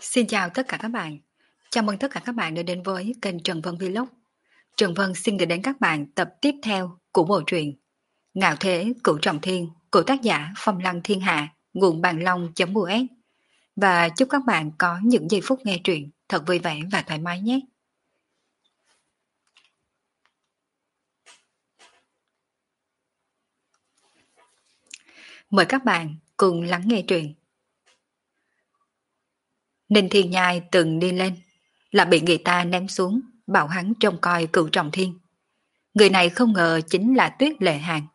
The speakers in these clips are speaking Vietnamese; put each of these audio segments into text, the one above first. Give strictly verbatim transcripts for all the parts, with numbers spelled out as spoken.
Xin chào tất cả các bạn. Chào mừng tất cả các bạn đã đến với kênh Trần Vân Vlog. Trần Vân xin gửi đến các bạn tập tiếp theo của bộ truyện Ngạo Thế Cửu Trọng Thiên của tác giả Phong Lăng Thiên Hạ, nguồn bàn long.us. Và chúc các bạn có những giây phút nghe truyện thật vui vẻ và thoải mái nhé. Mời các bạn cùng lắng nghe truyện. Ninh Thiên Nhai từng đi lên, là bị người ta ném xuống, bảo hắn trông coi Cửu Trọng Thiên. Người này không ngờ chính là Tuyết Lệ Hàn.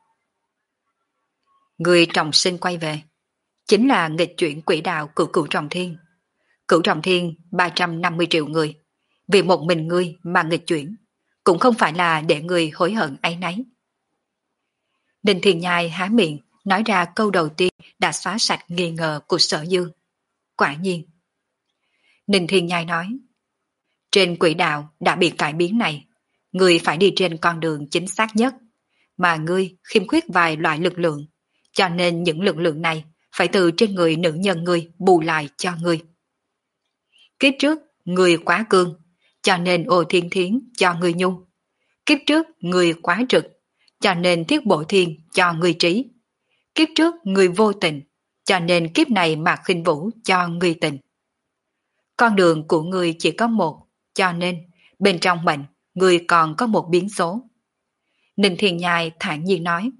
Người trọng sinh quay về, chính là nghịch chuyển quỹ đạo của Cửu Trọng Thiên. Cửu Trọng Thiên ba trăm năm mươi triệu người, vì một mình ngươi mà nghịch chuyển, cũng không phải là để người hối hận áy náy. Ninh Thiên Nhai há miệng, nói ra câu đầu tiên đã xóa sạch nghi ngờ của Sở Dương. Quả nhiên. Ninh Thiên Nhai nói, trên quỹ đạo đã bị cải biến này, ngươi phải đi trên con đường chính xác nhất, mà ngươi khiếm khuyết vài loại lực lượng, cho nên những lực lượng này phải từ trên người nữ nhân ngươi bù lại cho ngươi. Kiếp trước, ngươi quá cương, cho nên Ô Thiên Thiến cho ngươi nhu. Kiếp trước, ngươi quá trực, cho nên Thiết Bộ Thiên cho ngươi trí. Kiếp trước, ngươi vô tình, cho nên kiếp này Mạc Khinh Vũ cho ngươi tình. Con đường của ngươi chỉ có một, cho nên bên trong mệnh, ngươi còn có một biến số. Ninh Thiên Nhai thản nhiên nói.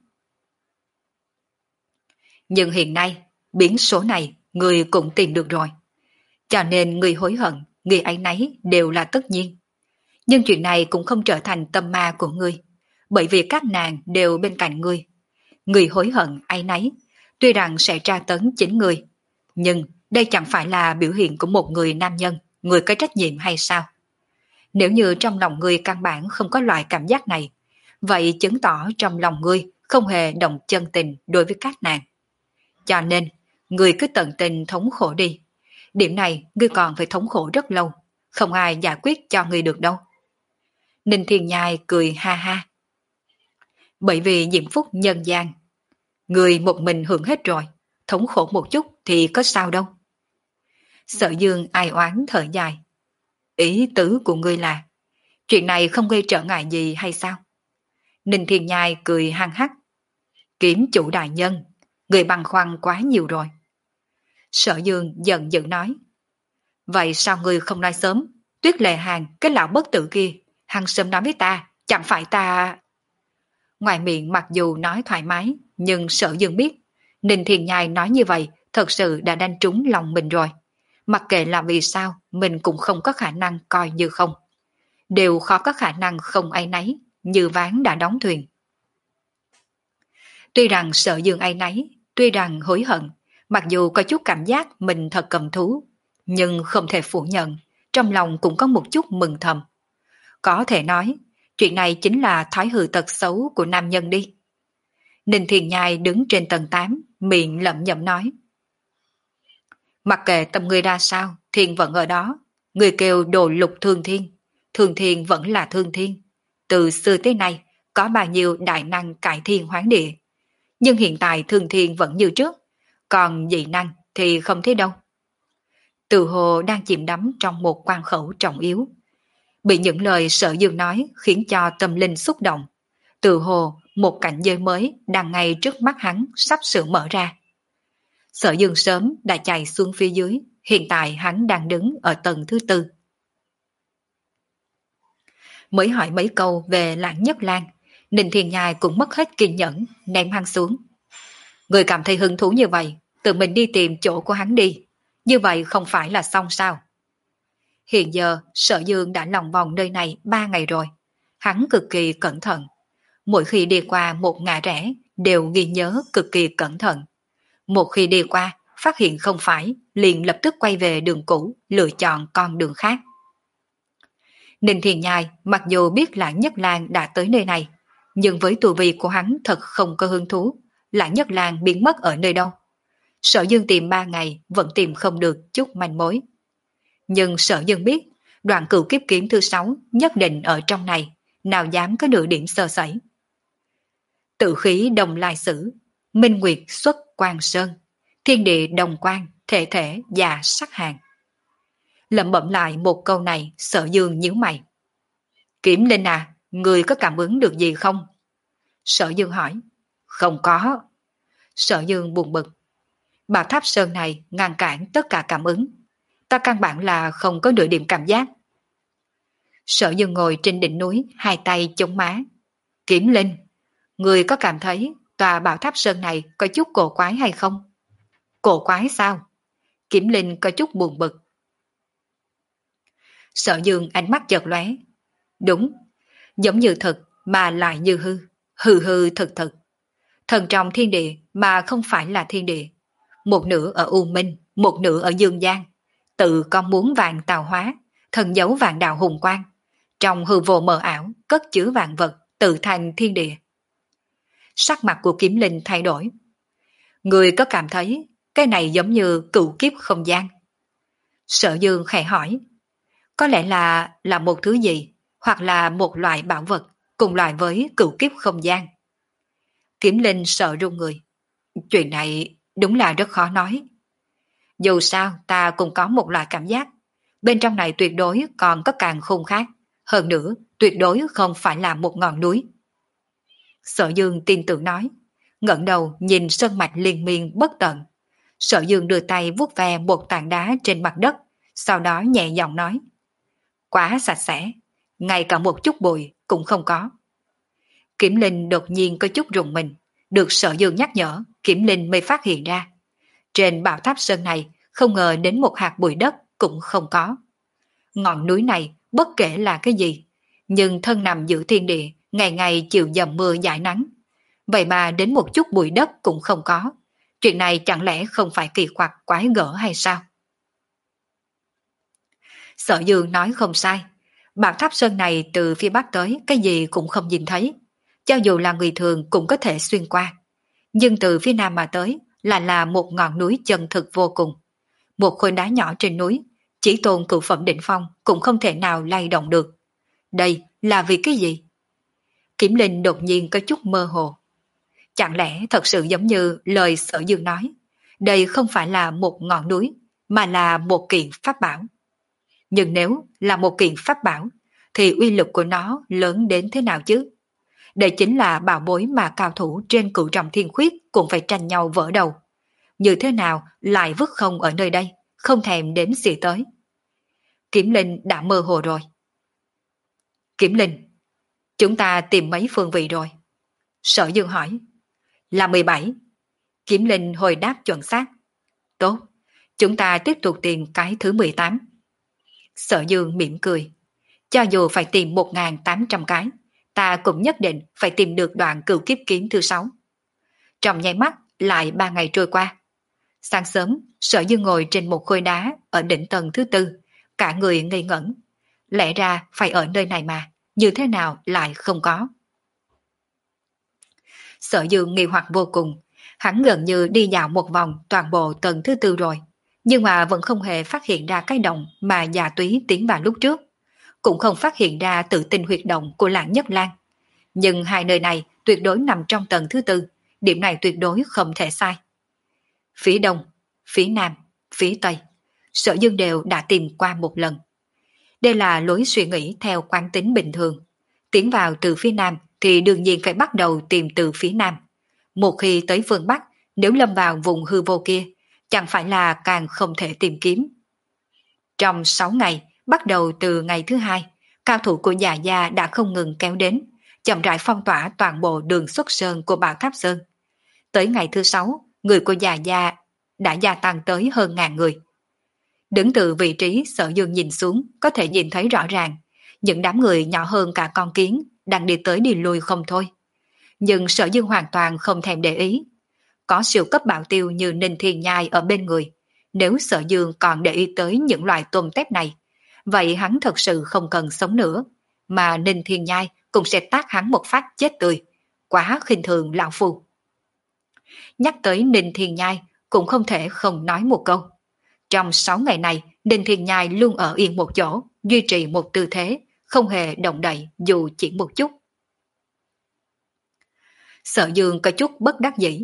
Nhưng hiện nay, biến số này ngươi cũng tìm được rồi. Cho nên ngươi hối hận, ngươi áy náy đều là tất nhiên. Nhưng chuyện này cũng không trở thành tâm ma của ngươi, bởi vì các nàng đều bên cạnh ngươi. Ngươi hối hận, áy náy, tuy rằng sẽ tra tấn chính ngươi, nhưng đây chẳng phải là biểu hiện của một người nam nhân, người có trách nhiệm hay sao? Nếu như trong lòng ngươi căn bản không có loại cảm giác này, vậy chứng tỏ trong lòng ngươi không hề động chân tình đối với các nàng. Cho nên, ngươi cứ tận tình thống khổ đi. Điểm này ngươi còn phải thống khổ rất lâu, không ai giải quyết cho ngươi được đâu. Ninh Thiên Nhai cười ha ha. Bởi vì diễm phúc nhân gian, ngươi một mình hưởng hết rồi, thống khổ một chút thì có sao đâu. Sở Dương ai oán thở dài. Ý tứ của ngươi là, chuyện này không gây trở ngại gì hay sao? Ninh Thiên Nhai cười hăng hắc. Kiếm chủ đại nhân, người băn khoăn quá nhiều rồi. Sở Dương giận dữ nói. Vậy sao ngươi không nói sớm? Tuyết Lệ Hàn, cái lão bất tử kia, hắn sớm nói với ta, chẳng phải ta... Ngoài miệng mặc dù nói thoải mái, nhưng Sở Dương biết, Ninh Thiên Nhai nói như vậy thật sự đã đánh trúng lòng mình rồi. Mặc kệ là vì sao, mình cũng không có khả năng coi như không. Đều khó có khả năng không áy náy, như ván đã đóng thuyền. Tuy rằng Sở Dương áy náy, tuy rằng hối hận, mặc dù có chút cảm giác mình thật cầm thú, nhưng không thể phủ nhận, trong lòng cũng có một chút mừng thầm. Có thể nói, chuyện này chính là thói hư tật xấu của nam nhân đi. Ninh Thiên Nhai đứng trên tầng tám, miệng lẩm nhẩm nói. Mặc kệ tâm người ra sao, thiên vẫn ở đó. Người kêu đồ lục thương thiên, thương thiên vẫn là thương thiên. Từ xưa tới nay, có bao nhiêu đại năng cải thiên hoán địa. Nhưng hiện tại thương thiên vẫn như trước, còn dị năng thì không thấy đâu. Từ hồ đang chìm đắm trong một quan khẩu trọng yếu. Bị những lời Sở Dương nói khiến cho tâm linh xúc động. Từ hồ một cảnh giới mới đang ngay trước mắt hắn sắp sửa mở ra. Sở Dương sớm đã chạy xuống phía dưới, hiện tại hắn đang đứng ở tầng thứ tư. Mới hỏi mấy câu về Lãng Nhất Lang, Ninh Thiên Nhai cũng mất hết kiên nhẫn, ném hắn xuống. Người cảm thấy hứng thú như vậy, tự mình đi tìm chỗ của hắn đi, như vậy không phải là xong sao? Hiện giờ Sở Dương đã lòng vòng nơi này ba ngày rồi, hắn cực kỳ cẩn thận. Mỗi khi đi qua một ngã rẽ đều ghi nhớ cực kỳ cẩn thận. Một khi đi qua, phát hiện không phải, liền lập tức quay về đường cũ, lựa chọn con đường khác. Ninh Thiên Nhai mặc dù biết Lãng Nhất Lang đã tới nơi này, nhưng với tu vi của hắn thật không có hứng thú, Lãng Nhất Lang biến mất ở nơi đâu. Sở Dương tìm ba ngày vẫn tìm không được chút manh mối. Nhưng Sở Dương biết, đoạn cửu kiếp kiếm thứ sáu nhất định ở trong này, nào dám có nửa điểm sơ sẩy. Tự khí đồng lai sử, minh nguyệt xuất quang sơn, thiên địa đồng quang, thể thể và sắc hàng. Lẩm bẩm lại một câu này, Sở Dương nhíu mày. Kiểm Linh à, người có cảm ứng được gì không? Sở Dương hỏi. Không có. Sở Dương buồn bực. Bảo tháp sơn này ngăn cản tất cả cảm ứng. Ta căn bản là không có nửa điểm cảm giác. Sở Dương ngồi trên đỉnh núi, hai tay chống má. Kiểm Linh, người có cảm thấy tòa bảo tháp sơn này có chút cổ quái hay không? Cổ quái sao? Kiểm Linh có chút buồn bực. Sở Dương ánh mắt chợt lóe. Đúng, giống như thật mà lại như hư, hư hư thực thực. Thần trong thiên địa mà không phải là thiên địa. Một nửa ở U Minh, một nửa ở Dương Giang. Tự con muốn vạn tào hóa, thần giấu vạn đạo hùng quang. Trong hư vô mờ ảo, cất chứa vạn vật, tự thành thiên địa. Sắc mặt của Kiếm Linh thay đổi. Người có cảm thấy cái này giống như cựu kiếp không gian? Sở Dương khẽ hỏi. Có lẽ là là một thứ gì, hoặc là một loại bảo vật, cùng loại với cựu kiếp không gian. Kiếm Linh sợ run người. Chuyện này đúng là rất khó nói. Dù sao ta cũng có một loại cảm giác, bên trong này tuyệt đối còn có càng khôn khác, hơn nữa tuyệt đối không phải là một ngọn núi. Sở Dương tin tưởng nói, ngẩng đầu nhìn sơn mạch liên miên bất tận. Sở Dương đưa tay vuốt ve một tảng đá trên mặt đất, sau đó nhẹ giọng nói. Quá sạch sẽ, ngay cả một chút bụi cũng không có. Kiểm Linh đột nhiên có chút rùng mình, được Sở Dương nhắc nhở, Kiểm Linh mới phát hiện ra. Trên bảo tháp sơn này không ngờ đến một hạt bụi đất cũng không có. Ngọn núi này bất kể là cái gì, nhưng thân nằm giữa thiên địa, ngày ngày chịu dầm mưa dãi nắng. Vậy mà đến một chút bụi đất cũng không có. Chuyện này chẳng lẽ không phải kỳ quặc quái gở hay sao? Sở Dương nói không sai. Bảo tháp sơn này từ phía bắc tới cái gì cũng không nhìn thấy. Cho dù là người thường cũng có thể xuyên qua. Nhưng từ phía nam mà tới là là một ngọn núi chân thực vô cùng. Một khối đá nhỏ trên núi, chỉ tôn cửu phẩm đỉnh phong cũng không thể nào lay động được. Đây là vì cái gì? Kiểm Linh đột nhiên có chút mơ hồ. Chẳng lẽ thật sự giống như lời Sở Dương nói, đây không phải là một ngọn núi, mà là một kiện pháp bảo. Nhưng nếu là một kiện pháp bảo, thì uy lực của nó lớn đến thế nào chứ? Đây chính là bảo bối mà cao thủ trên cửu trọng thiên khuyết cũng phải tranh nhau vỡ đầu. Như thế nào lại vứt không ở nơi đây, không thèm đếm xỉa tới. Kiểm Linh đã mơ hồ rồi. Kiểm Linh, chúng ta tìm mấy phương vị rồi? Sở Dương hỏi. Là mười bảy. Kiểm Linh hồi đáp chuẩn xác. Tốt, chúng ta tiếp tục tìm cái thứ mười tám. Sở Dương mỉm cười. Cho dù phải tìm một nghìn tám trăm cái, ta cũng nhất định phải tìm được đoạn cửu kiếp kiếm thứ sáu. Trong nháy mắt, lại ba ngày trôi qua. Sáng sớm, Sở Dương ngồi trên một khối đá ở đỉnh tầng thứ tư, cả người ngây ngẩn. Lẽ ra phải ở nơi này mà, như thế nào lại không có? Sở Dương nghi hoặc vô cùng, hắn gần như đi dạo một vòng toàn bộ tầng thứ tư rồi, nhưng mà vẫn không hề phát hiện ra cái động mà già túy tiến vào lúc trước, cũng không phát hiện ra tự tinh huyệt động của Lãng Nhất Lang. Nhưng hai nơi này tuyệt đối nằm trong tầng thứ tư, điểm này tuyệt đối không thể sai. Phía đông, phía nam, phía tây, Sở Dương đều đã tìm qua một lần. Đây là lối suy nghĩ theo quán tính bình thường. Tiến vào từ phía nam thì đương nhiên phải bắt đầu tìm từ phía nam. Một khi tới phương Bắc, nếu lâm vào vùng hư vô kia, chẳng phải là càng không thể tìm kiếm. Trong sáu ngày, bắt đầu từ ngày thứ hai, cao thủ của Già Gia đã không ngừng kéo đến, chậm rãi phong tỏa toàn bộ đường xuất sơn của Bảo Tháp Sơn. Tới ngày thứ sáu, người của Già Gia đã gia tăng tới hơn ngàn người. Đứng từ vị trí Sở Dương nhìn xuống, có thể nhìn thấy rõ ràng, những đám người nhỏ hơn cả con kiến đang đi tới đi lui không thôi. Nhưng Sở Dương hoàn toàn không thèm để ý. Có siêu cấp bảo tiêu như Ninh Thiên Nhai ở bên người, nếu Sở Dương còn để ý tới những loại tôm tép này, vậy hắn thật sự không cần sống nữa, mà Ninh Thiên Nhai cũng sẽ tác hắn một phát chết tươi. Quá khinh thường lão phu. Nhắc tới Ninh Thiên Nhai cũng không thể không nói một câu. Trong sáu ngày này, Ninh Thiên Nhai luôn ở yên một chỗ, duy trì một tư thế, không hề động đậy dù chỉ một chút. Sở Dương có chút bất đắc dĩ.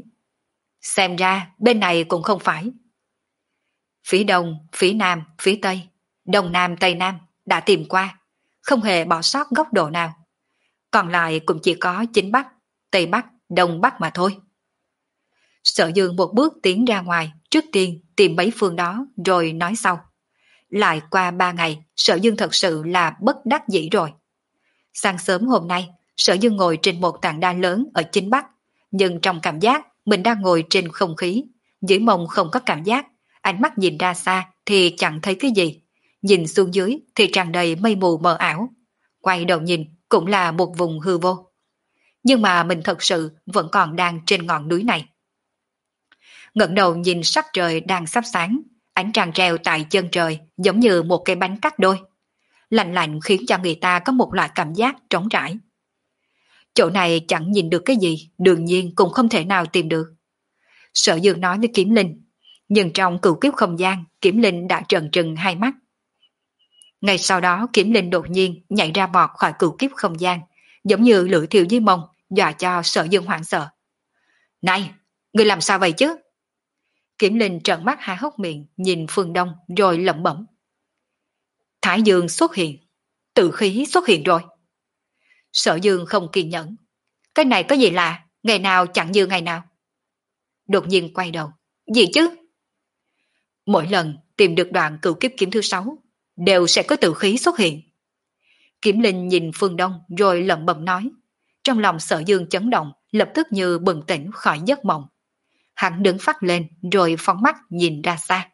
Xem ra bên này cũng không phải. Phía đông, phía nam, phía tây, Đông Nam Tây Nam đã tìm qua, không hề bỏ sót góc độ nào. Còn lại cũng chỉ có chính Bắc, Tây Bắc, Đông Bắc mà thôi. Sở Dương một bước tiến ra ngoài, trước tiên tìm mấy phương đó rồi nói sau. Lại qua ba ngày, Sở Dương thật sự là bất đắc dĩ rồi. Sáng sớm hôm nay, Sở Dương ngồi trên một tảng đá lớn ở chính Bắc, nhưng trong cảm giác mình đang ngồi trên không khí, dưới mông không có cảm giác, ánh mắt nhìn ra xa thì chẳng thấy cái gì, nhìn xuống dưới thì tràn đầy mây mù mờ ảo, quay đầu nhìn cũng là một vùng hư vô. Nhưng mà mình thật sự vẫn còn đang trên ngọn núi này. Ngẩng đầu nhìn sắc trời đang sắp sáng, ánh trăng treo tại chân trời giống như một cái bánh cắt đôi. Lạnh lạnh khiến cho người ta có một loại cảm giác trống trải. Chỗ này chẳng nhìn được cái gì, đương nhiên cũng không thể nào tìm được. Sở Dương nói với Kiếm Linh, nhưng trong cửu kiếp không gian, Kiếm Linh đã trợn trừng hai mắt. Ngay sau đó Kiếm Linh đột nhiên nhảy ra bọt khỏi cửu kiếp không gian, giống như lưỡi thiêu dưới mông, dọa cho Sở Dương hoảng sợ. Này, ngươi làm sao vậy chứ? Kiếm Linh trợn mắt há hốc miệng, nhìn phương đông rồi lẩm bẩm. Thái Dương xuất hiện, tự khí xuất hiện rồi. Sở Dương không kiên nhẫn. Cái này có gì lạ, ngày nào chẳng như ngày nào. Đột nhiên quay đầu. Gì chứ? Mỗi lần tìm được đoạn cửu kiếp kiếm thứ sáu, đều sẽ có tự khí xuất hiện. Kiếm Linh nhìn phương đông rồi lẩm bẩm nói. Trong lòng Sở Dương chấn động, lập tức như bừng tỉnh khỏi giấc mộng. Hắn đứng phát lên rồi phóng mắt nhìn ra xa.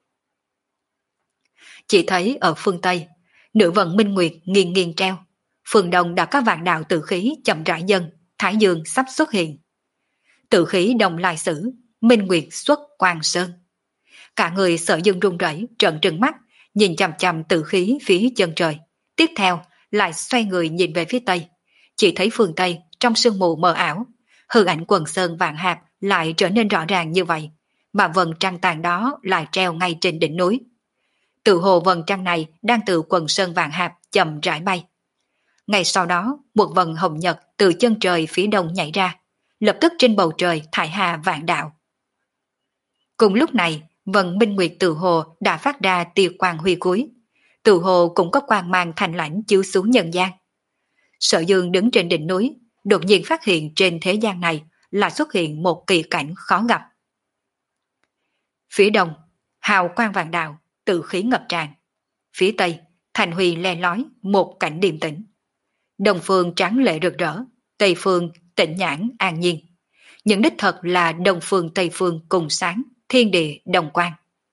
Chỉ thấy ở phương Tây, nữ vận Minh Nguyệt nghiêng nghiêng treo. Phương Đông đã có vạn đạo tự khí chậm rãi dần, Thái Dương sắp xuất hiện. Tự khí đồng lai sử, Minh Nguyệt xuất quang sơn. Cả người Sở Dương run rẩy, trợn trừng mắt, nhìn chằm chằm tự khí phía chân trời. Tiếp theo lại xoay người nhìn về phía Tây. Chỉ thấy phương Tây trong sương mù mờ ảo, hư ảnh quần sơn vạn hạp lại trở nên rõ ràng như vậy, mà vầng trăng tàn đó lại treo ngay trên đỉnh núi. Tự hồ vầng trăng này đang từ quần sơn vạn hạp chậm rãi bay. Ngay sau đó, một vầng hồng nhật từ chân trời phía đông nhảy ra, lập tức trên bầu trời thải hà vạn đạo. Cùng lúc này, vầng minh nguyệt tự hồ đã phát ra tia quang huy cuối, tự hồ cũng có quang mang thành lãnh chiếu xuống nhân gian. Sở Dương đứng trên đỉnh núi, đột nhiên phát hiện trên thế gian này là xuất hiện một kỳ cảnh khó gặp. Phía đông, hào quang vạn đạo, tự khí ngập tràn. Phía tây, thành huy le lói, một cảnh điềm tĩnh. Đông phương tráng lệ rực rỡ, tây phương tĩnh nhãn an nhiên. Những đích thật là đông phương tây phương cùng sáng, thiên địa đồng quang.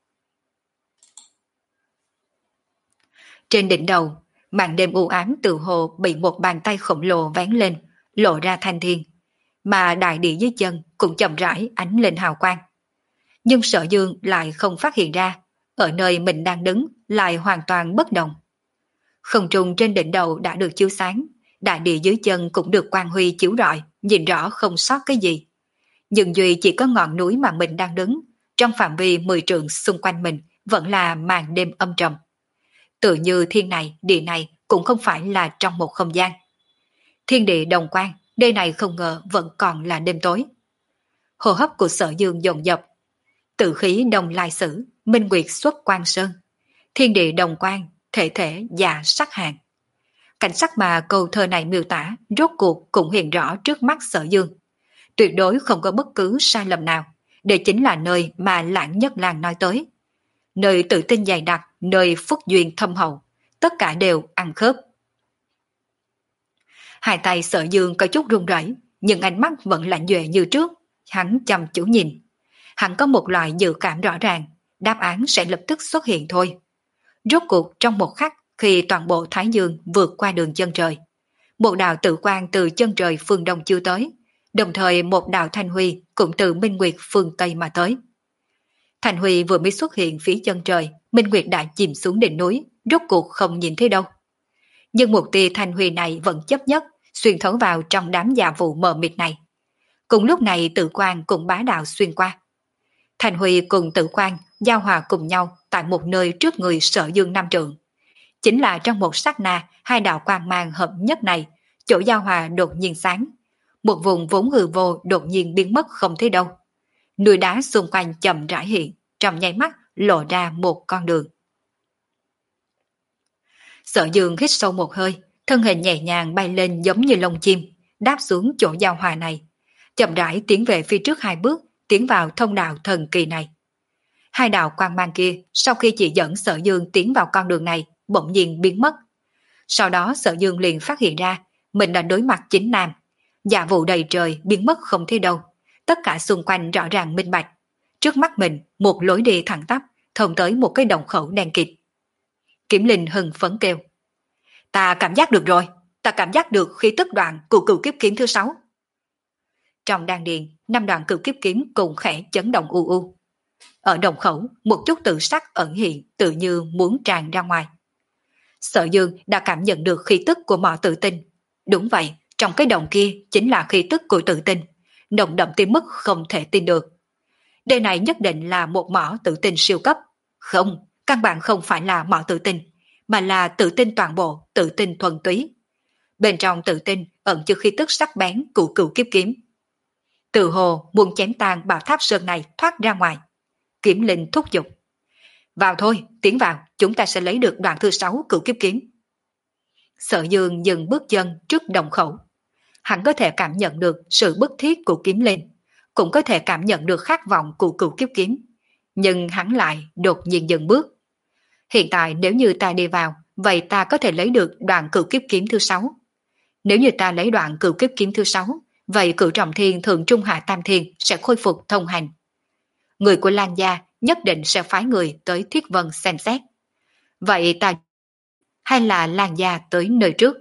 Trên đỉnh đầu, màn đêm u ám tự hồ bị một bàn tay khổng lồ vén lên, lộ ra thanh thiên, mà đại địa dưới chân cũng chậm rãi ánh lên hào quang. Nhưng Sở Dương lại không phát hiện ra, ở nơi mình đang đứng lại hoàn toàn bất động. Không trung trên đỉnh đầu đã được chiếu sáng, đại địa dưới chân cũng được quang huy chiếu rọi, nhìn rõ không sót cái gì. Nhưng duy chỉ có ngọn núi mà mình đang đứng, trong phạm vi mười trượng xung quanh mình vẫn là màn đêm âm trầm. Tự như thiên này, địa này cũng không phải là trong một không gian. Thiên địa đồng quang, nơi này không ngờ vẫn còn là đêm tối. Hô hấp của Sở Dương dồn dập. Tự khí đồng lai sử, minh nguyệt xuất quang sơn. Thiên địa đồng quang, thể thể và sắc hàng. Cảnh sắc mà câu thơ này miêu tả rốt cuộc cũng hiện rõ trước mắt Sở Dương. Tuyệt đối không có bất cứ sai lầm nào. Đây chính là nơi mà Lãng Nhất Lang nói tới. Nơi tự tin dày đặc, nơi phúc duyên thâm hậu, tất cả đều ăn khớp. Hai tay Sở Dương có chút run rẩy, nhưng ánh mắt vẫn lạnh duệ như trước. Hắn chăm chú nhìn. Hắn có một loại dự cảm rõ ràng, đáp án sẽ lập tức xuất hiện thôi. Rốt cuộc trong một khắc, khi toàn bộ Thái Dương vượt qua đường chân trời, một đạo tự quang từ chân trời phương đông chiếu tới, đồng thời một đạo thanh huy cũng từ Minh Nguyệt phương Tây mà tới. Thanh huy vừa mới xuất hiện phía chân trời, Minh Nguyệt đã chìm xuống đỉnh núi, rốt cuộc không nhìn thấy đâu. Nhưng một tia thanh huy này vẫn chấp nhất, xuyên thấu vào trong đám dạ vụ mờ mịt này. Cùng lúc này tự quang cùng bá đạo xuyên qua. Thanh huy cùng tự quang giao hòa cùng nhau tại một nơi trước người Sở Dương năm trượng. Chính là trong một sát na, hai đạo quang mang hợp nhất này, chỗ giao hòa đột nhiên sáng. Một vùng vốn hư vô đột nhiên biến mất không thấy đâu. Núi đá xung quanh chậm rãi hiện, trong nháy mắt lộ ra một con đường. Sở Dương hít sâu một hơi, thân hình nhẹ nhàng bay lên giống như lông chim, đáp xuống chỗ giao hòa này. Chậm rãi tiến về phía trước hai bước, tiến vào thông đạo thần kỳ này. Hai đạo quang mang kia, sau khi chỉ dẫn Sở Dương tiến vào con đường này, bỗng nhiên biến mất. Sau đó Sở Dương liền phát hiện ra, mình đã đối mặt chính nam. Dạ vụ đầy trời biến mất không thấy đâu. Tất cả xung quanh rõ ràng minh bạch. Trước mắt mình, một lối đi thẳng tắp, thông tới một cái đồng khẩu đen kịt. Kiểm Linh hưng phấn kêu. Ta cảm giác được rồi, ta cảm giác được khi tức đoạn của cửu kiếp kiếm thứ sáu. Trong đan điền, năm đoạn cửu kiếp kiếm cùng khẽ chấn động u u. Ở đồng khẩu, một chút tự sắc ẩn hiện tự như muốn tràn ra ngoài. Sở Dương đã cảm nhận được khí tức của mỏ tự tinh. Đúng vậy, trong cái đồng kia chính là khí tức của tự tinh, nồng đậm tới mức không thể tin được. Đây này nhất định là một mỏ tự tinh siêu cấp. Không, căn bản không phải là mỏ tự tinh, mà là tự tinh toàn bộ, tự tinh thuần túy. Bên trong tự tinh ẩn chứa khí tức sắc bén của cửu kiếp kiếm. Từ hồ muốn chém tan bảo tháp sơn này thoát ra ngoài. Kiểm Linh thúc giục. Vào thôi, tiến vào, chúng ta sẽ lấy được đoạn thứ sáu cửu kiếp kiếm. Sở Dương dừng bước chân trước đồng khẩu. Hắn có thể cảm nhận được sự bức thiết của Kiếm Linh, cũng có thể cảm nhận được khát vọng của cửu kiếp kiếm. Nhưng hắn lại đột nhiên dừng bước. Hiện tại nếu như ta đi vào, vậy ta có thể lấy được đoạn cửu kiếp kiếm thứ sáu. Nếu như ta lấy đoạn cửu kiếp kiếm thứ sáu, vậy cửu trọng thiên thượng trung hạ tam thiên sẽ khôi phục thông hành. Người của Lan gia nhất định sẽ phái người tới Thiết Vân xem xét. Vậy ta hay là Lan gia tới nơi trước?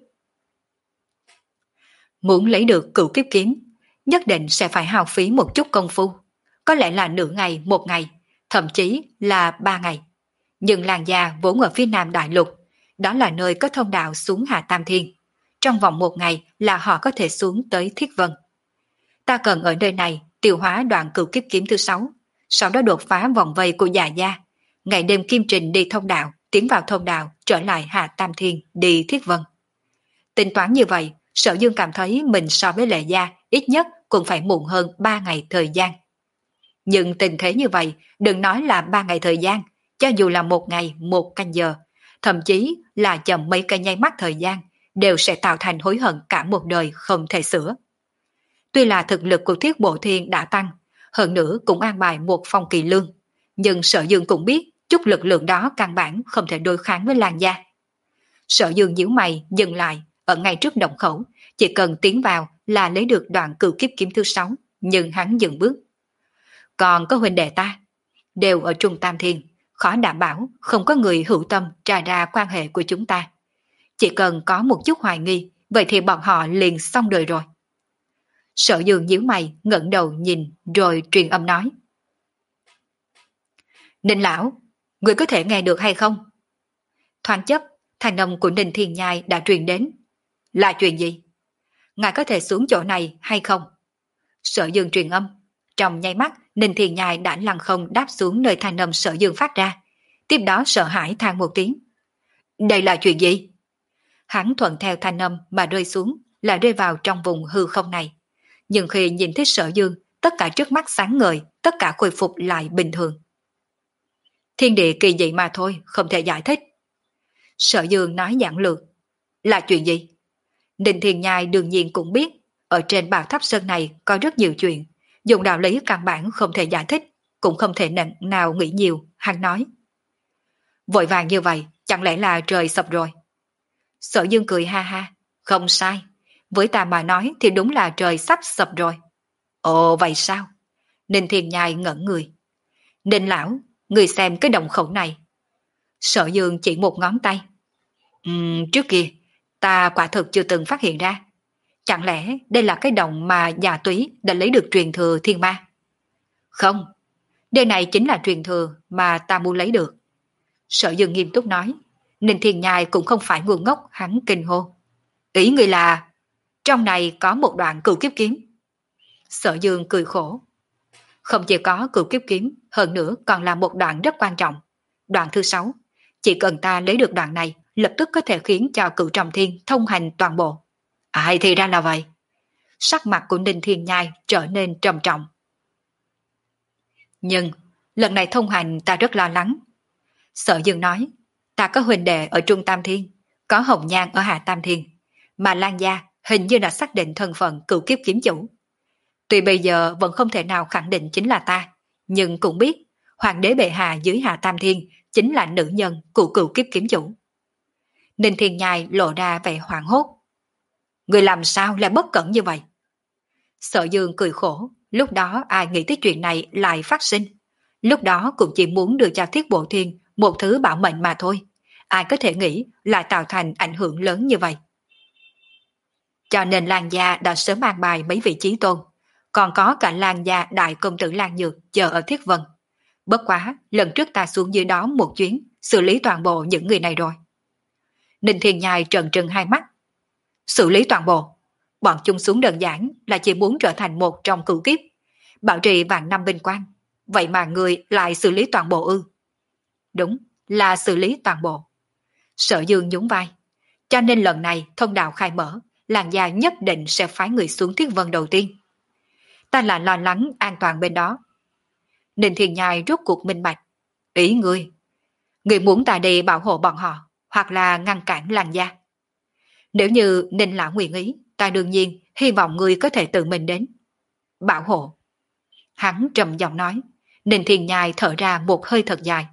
Muốn lấy được cửu kiếp kiếm, nhất định sẽ phải hao phí một chút công phu. Có lẽ là nửa ngày, một ngày, thậm chí là ba ngày. Nhưng Lan gia vốn ở phía nam đại lục, đó là nơi có thông đạo xuống hạ tam thiên. Trong vòng một ngày là họ có thể xuống tới Thiết Vân. Ta cần ở nơi này tiêu hóa đoạn cửu kiếp kiếm thứ sáu, sau đó đột phá vòng vây của Dạ gia, ngày đêm kim trình đi thông đạo, tiến vào thông đạo, trở lại hạ tam thiên đi Thiết Vân. Tính toán như vậy, Sở Dương cảm thấy mình so với Lệ gia ít nhất cũng phải muộn hơn ba ngày thời gian. Nhưng tình thế như vậy, đừng nói là ba ngày thời gian, cho dù là một ngày, một canh giờ, thậm chí là chậm mấy cái nháy mắt thời gian, đều sẽ tạo thành hối hận cả một đời không thể sửa. Tuy là thực lực của Thiết Bộ Thiên đã tăng, hơn nữa cũng an bài một phong kỳ lương, nhưng Sở Dương cũng biết chút lực lượng đó căn bản không thể đối kháng với Lan gia. Sở Dương nhíu mày dừng lại ở ngay trước động khẩu, chỉ cần tiến vào là lấy được đoạn cửu kiếp kiếm thứ sáu, nhưng hắn dừng bước. Còn có huynh đệ ta, đều ở Trung Tam Thiên, khó đảm bảo không có người hữu tâm tra ra quan hệ của chúng ta. Chỉ cần có một chút hoài nghi, vậy thì bọn họ liền xong đời rồi. Sở Dương nhíu mày, ngẩng đầu nhìn rồi truyền âm nói. Ninh lão, người có thể nghe được hay không? Thoáng chấp, thanh âm của Ninh Thiên Nhai đã truyền đến. Là chuyện gì? Ngài có thể xuống chỗ này hay không? Sở Dương truyền âm. Trong nháy mắt, Ninh Thiên Nhai đã lăn không đáp xuống nơi thanh âm Sở Dương phát ra. Tiếp đó sợ hãi than một tiếng. Đây là chuyện gì? Hắn thuận theo thanh âm mà rơi xuống, là rơi vào trong vùng hư không này. Nhưng khi nhìn thấy Sở Dương, tất cả trước mắt sáng ngời, tất cả khôi phục lại bình thường. Thiên địa kỳ dị mà thôi, không thể giải thích. Sở Dương nói giản lược. Là chuyện gì? Ninh Thiên Nhai đương nhiên cũng biết, ở trên bảo tháp sơn này có rất nhiều chuyện, dùng đạo lý căn bản không thể giải thích, cũng không thể nặng nào nghĩ nhiều, hắn nói. Vội vàng như vậy, chẳng lẽ là trời sập rồi? Sở Dương cười ha ha, không sai, với ta mà nói thì đúng là trời sắp sập rồi. Ồ vậy sao? Ninh Thiên Nhai ngẩn người. Ninh lão, người xem cái động khẩu này. Sở Dương chỉ một ngón tay. Uhm, trước kia, ta quả thực chưa từng phát hiện ra. Chẳng lẽ đây là cái động mà già túy đã lấy được truyền thừa thiên ma? Không, đây này chính là truyền thừa mà ta muốn lấy được. Sở Dương nghiêm túc nói. Ninh Thiên Nhai cũng không phải ngu ngốc, hắn kinh hô. Ý người là, trong này có một đoạn cửu kiếp kiếm. Sở Dương cười khổ. Không chỉ có cửu kiếp kiếm, hơn nữa còn là một đoạn rất quan trọng. Đoạn thứ sáu, chỉ cần ta lấy được đoạn này, lập tức có thể khiến cho cửu trọng thiên thông hành toàn bộ. À thì ra là vậy. Sắc mặt của Ninh Thiên Nhai trở nên trầm trọng. Nhưng, lần này thông hành ta rất lo lắng. Sở Dương nói, ta có huynh đệ ở Trung Tam Thiên, có hồng nhan ở Hạ Tam Thiên, mà Lan gia hình như đã xác định thân phận cựu kiếp kiếm chủ. Tuy bây giờ vẫn không thể nào khẳng định chính là ta, nhưng cũng biết hoàng đế bệ hạ dưới Hạ Tam Thiên chính là nữ nhân của cựu kiếp kiếm chủ. Ninh Thiên Nhai lộ ra vẻ hoảng hốt. Người làm sao lại bất cẩn như vậy? Sở Dương cười khổ, lúc đó ai nghĩ tới chuyện này lại phát sinh. Lúc đó cũng chỉ muốn đưa cho Thiết Bộ Thiên một thứ bảo mệnh mà thôi. Ai có thể nghĩ lại tạo thành ảnh hưởng lớn như vậy. Cho nên Lan gia đã sớm an bài mấy vị trí tôn. Còn có cả Lan gia đại công tử Lan Nhược chờ ở Thiết Vân. Bất quá, lần trước ta xuống dưới đó một chuyến, xử lý toàn bộ những người này rồi. Ninh Thiên Nhai trần trừng hai mắt. Xử lý toàn bộ. Bọn chúng xuống đơn giản là chỉ muốn trở thành một trong cửu kiếp. Bảo trì vạn năm vinh quang. Vậy mà người lại xử lý toàn bộ ư? Đúng, là xử lý toàn bộ. Sở Dương nhún vai. Cho nên lần này thông đạo khai mở, Lan gia nhất định sẽ phái người xuống Thiết Vân đầu tiên. Ta là lo lắng an toàn bên đó. Ninh Thiên Nhai rốt cuộc minh bạch. Ý ngươi, ngươi muốn ta đi bảo hộ bọn họ, hoặc là ngăn cản Lan gia. Nếu như Ninh lão nguyện ý, ta đương nhiên hy vọng ngươi có thể tự mình đến. Bảo hộ. Hắn trầm giọng nói. Ninh Thiên Nhai thở ra một hơi thật dài.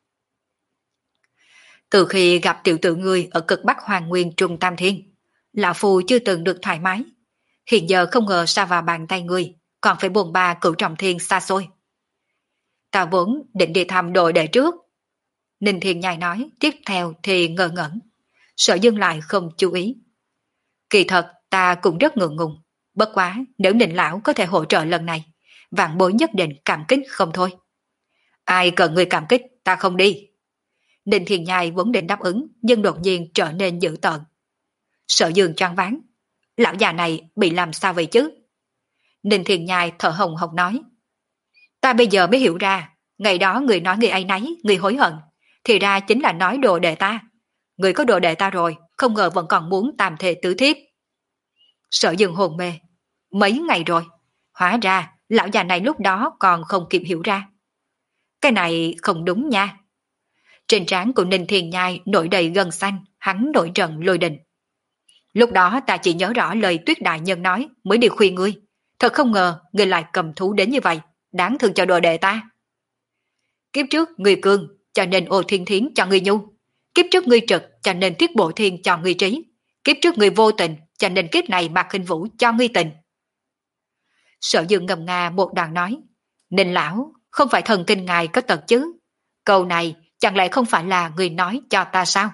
Từ khi gặp tiểu tử ngươi ở cực bắc Hoàng Nguyên Trung Tam Thiên, lão phu chưa từng được thoải mái. Hiện giờ không ngờ sa vào bàn tay ngươi, còn phải buồn ba cửu trọng thiên xa xôi. Ta vốn định đi thăm đội đệ trước. Ninh Thiên Nhai nói, tiếp theo thì ngơ ngẩn. Sở Dương lại không chú ý. Kỳ thật ta cũng rất ngượng ngùng. Bất quá nếu Ninh lão có thể hỗ trợ lần này, vạn bối nhất định cảm kích không thôi. Ai cần người cảm kích, ta không đi. Ninh Thiên Nhai vốn định đáp ứng, nhưng đột nhiên trở nên dữ tợn. Sở Dương choáng váng. Lão già này bị làm sao vậy chứ? Ninh Thiên Nhai thở hồng hộc nói. Ta bây giờ mới hiểu ra, ngày đó người nói người ấy nấy, người hối hận, thì ra chính là nói đồ đệ ta. Người có đồ đệ ta rồi, không ngờ vẫn còn muốn tam thể tứ thiếp. Sở Dương hồn mê. Mấy ngày rồi, hóa ra lão già này lúc đó còn không kịp hiểu ra. Cái này không đúng nha. Trên trán của Ninh Thiên Nhai nổi đầy gân xanh, hắn nổi trận lôi đình. Lúc đó ta chỉ nhớ rõ lời Tuyết đại nhân nói mới đi khuyên ngươi. Thật không ngờ ngươi lại cầm thú đến như vậy, đáng thương cho đồ đệ ta. Kiếp trước ngươi cương, cho nên Ô Thiên Thiến cho ngươi nhu. Kiếp trước ngươi trực, cho nên Thiết Bộ Thiên cho ngươi trí. Kiếp trước ngươi vô tình, cho nên kiếp này Mạc Khinh Vũ cho ngươi tình. Sở Dương ngầm nga một đoạn nói. Ninh lão, không phải thần kinh ngài có tật chứ? Câu này chẳng lẽ không phải là người nói cho ta sao?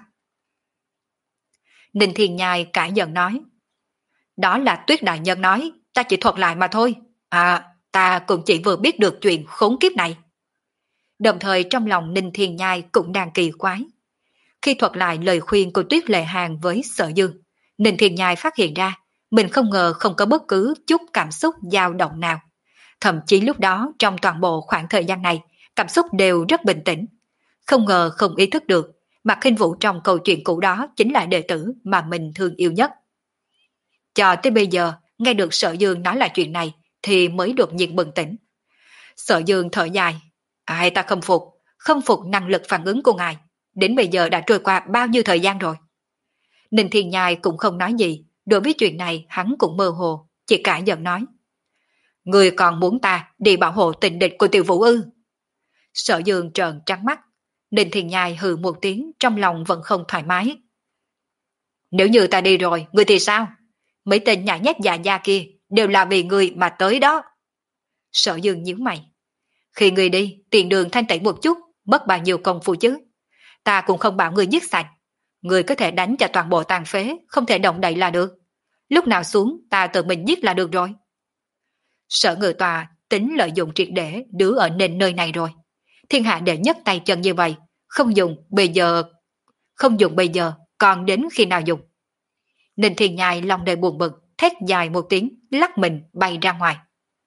Ninh Thiên Nhai cãi giận nói. Đó là Tuyết đại nhân nói, ta chỉ thuật lại mà thôi. À, ta cũng chỉ vừa biết được chuyện khốn kiếp này. Đồng thời trong lòng Ninh Thiên Nhai cũng đang kỳ quái. Khi thuật lại lời khuyên của Tuyết Lệ Hàn với Sở Dương, Ninh Thiên Nhai phát hiện ra mình không ngờ không có bất cứ chút cảm xúc dao động nào. Thậm chí lúc đó trong toàn bộ khoảng thời gian này, cảm xúc đều rất bình tĩnh. Không ngờ không ý thức được, Mạc Khinh Vũ trong câu chuyện cũ đó chính là đệ tử mà mình thương yêu nhất. Cho tới bây giờ, nghe được Sở Dương nói lại chuyện này, thì mới đột nhiên bừng tỉnh. Sở Dương thở dài. Ai ta không phục, không phục năng lực phản ứng của ngài. Đến bây giờ đã trôi qua bao nhiêu thời gian rồi. Ninh Thiên Nhai cũng không nói gì, đối với chuyện này hắn cũng mơ hồ, chỉ cãi giận nói. Người còn muốn ta đi bảo hộ tình địch của Tiểu Vũ ư? Sở Dương trợn trắng mắt. Ninh Thiên Nhai hừ một tiếng, trong lòng vẫn không thoải mái. Nếu như ta đi rồi, người thì sao? Mấy tên nhãi nhét già da kia đều là vì người mà tới đó. Sở Dương nhíu mày. Khi người đi, tiền đường thanh tẩy một chút, mất bao nhiêu công phu chứ? Ta cũng không bảo người giết sạch. Người có thể đánh cho toàn bộ tàn phế, không thể động đậy là được. Lúc nào xuống, ta tự mình giết là được rồi. Sở Ngự Tòa tính lợi dụng triệt để đứa ở nền nơi này rồi. Thiên hạ đệ nhất tay chân như vậy, không dùng bây giờ, không dùng bây giờ, còn đến khi nào dùng? Ninh Thiên Nhai lòng đầy buồn bực, thét dài một tiếng, lắc mình bay ra ngoài.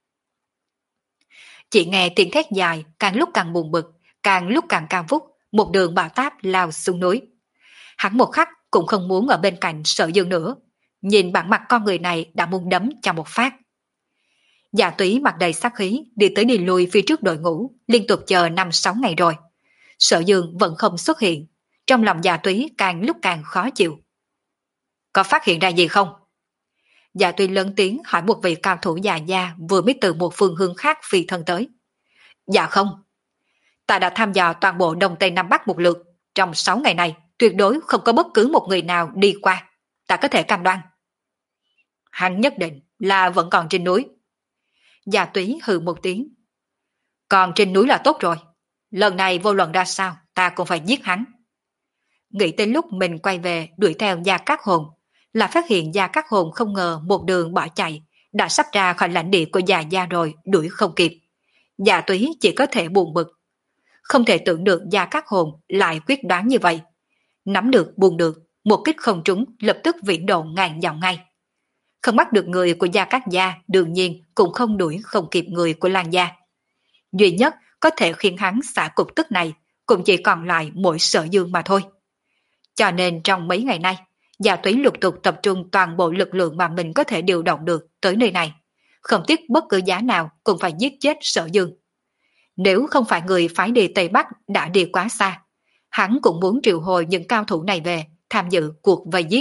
Chỉ nghe tiếng thét dài càng lúc càng buồn bực, càng lúc càng cao vút, một đường bão táp lao xuống núi. Hắn một khắc cũng không muốn ở bên cạnh Sở Dương nữa, nhìn bản mặt con người này đã muốn đấm cho một phát. Dạ Túy mặt đầy sát khí đi tới đi lui phía trước đội ngũ, liên tục chờ năm sáu ngày rồi. Sở Dương vẫn không xuất hiện, trong lòng Dạ Túy càng lúc càng khó chịu. có phát hiện ra gì không? Dạ Tuy lớn tiếng hỏi một vị cao thủ già gia vừa mới từ một phương hướng khác phi thân tới. Dạ không. Ta đã tham dò toàn bộ Đông Tây Nam Bắc một lượt. Trong sáu ngày này, tuyệt đối không có bất cứ một người nào đi qua. Ta có thể cam đoan. Hắn nhất định là vẫn còn trên núi. Dạ Túy hừ một tiếng. Còn trên núi là tốt rồi. Lần này vô luận ra sao, ta cũng phải giết hắn. Nghĩ tới lúc mình quay về đuổi theo Gia Cát Hồn, là phát hiện Gia Cát Hồn không ngờ một đường bỏ chạy, đã sắp ra khỏi lãnh địa của Già Gia rồi, đuổi không kịp. Dạ Túy chỉ có thể buồn bực. Không thể tưởng được Gia Cát Hồn lại quyết đoán như vậy. Nắm được buồn được, một kích không trúng lập tức viễn độ ngàn dặm ngay. Không bắt được người của Gia Cát Gia, đương nhiên cũng không đuổi không kịp người của Lan Gia. Duy nhất có thể khiến hắn xả cục tức này cũng chỉ còn lại mỗi Sở Dương mà thôi. Cho nên trong mấy ngày nay, Gia Túy lục tục tập trung toàn bộ lực lượng mà mình có thể điều động được tới nơi này, không tiếc bất cứ giá nào cũng phải giết chết Sở Dương. Nếu không phải người phái đi Tây Bắc đã đi quá xa, hắn cũng muốn triệu hồi những cao thủ này về tham dự cuộc vây giết.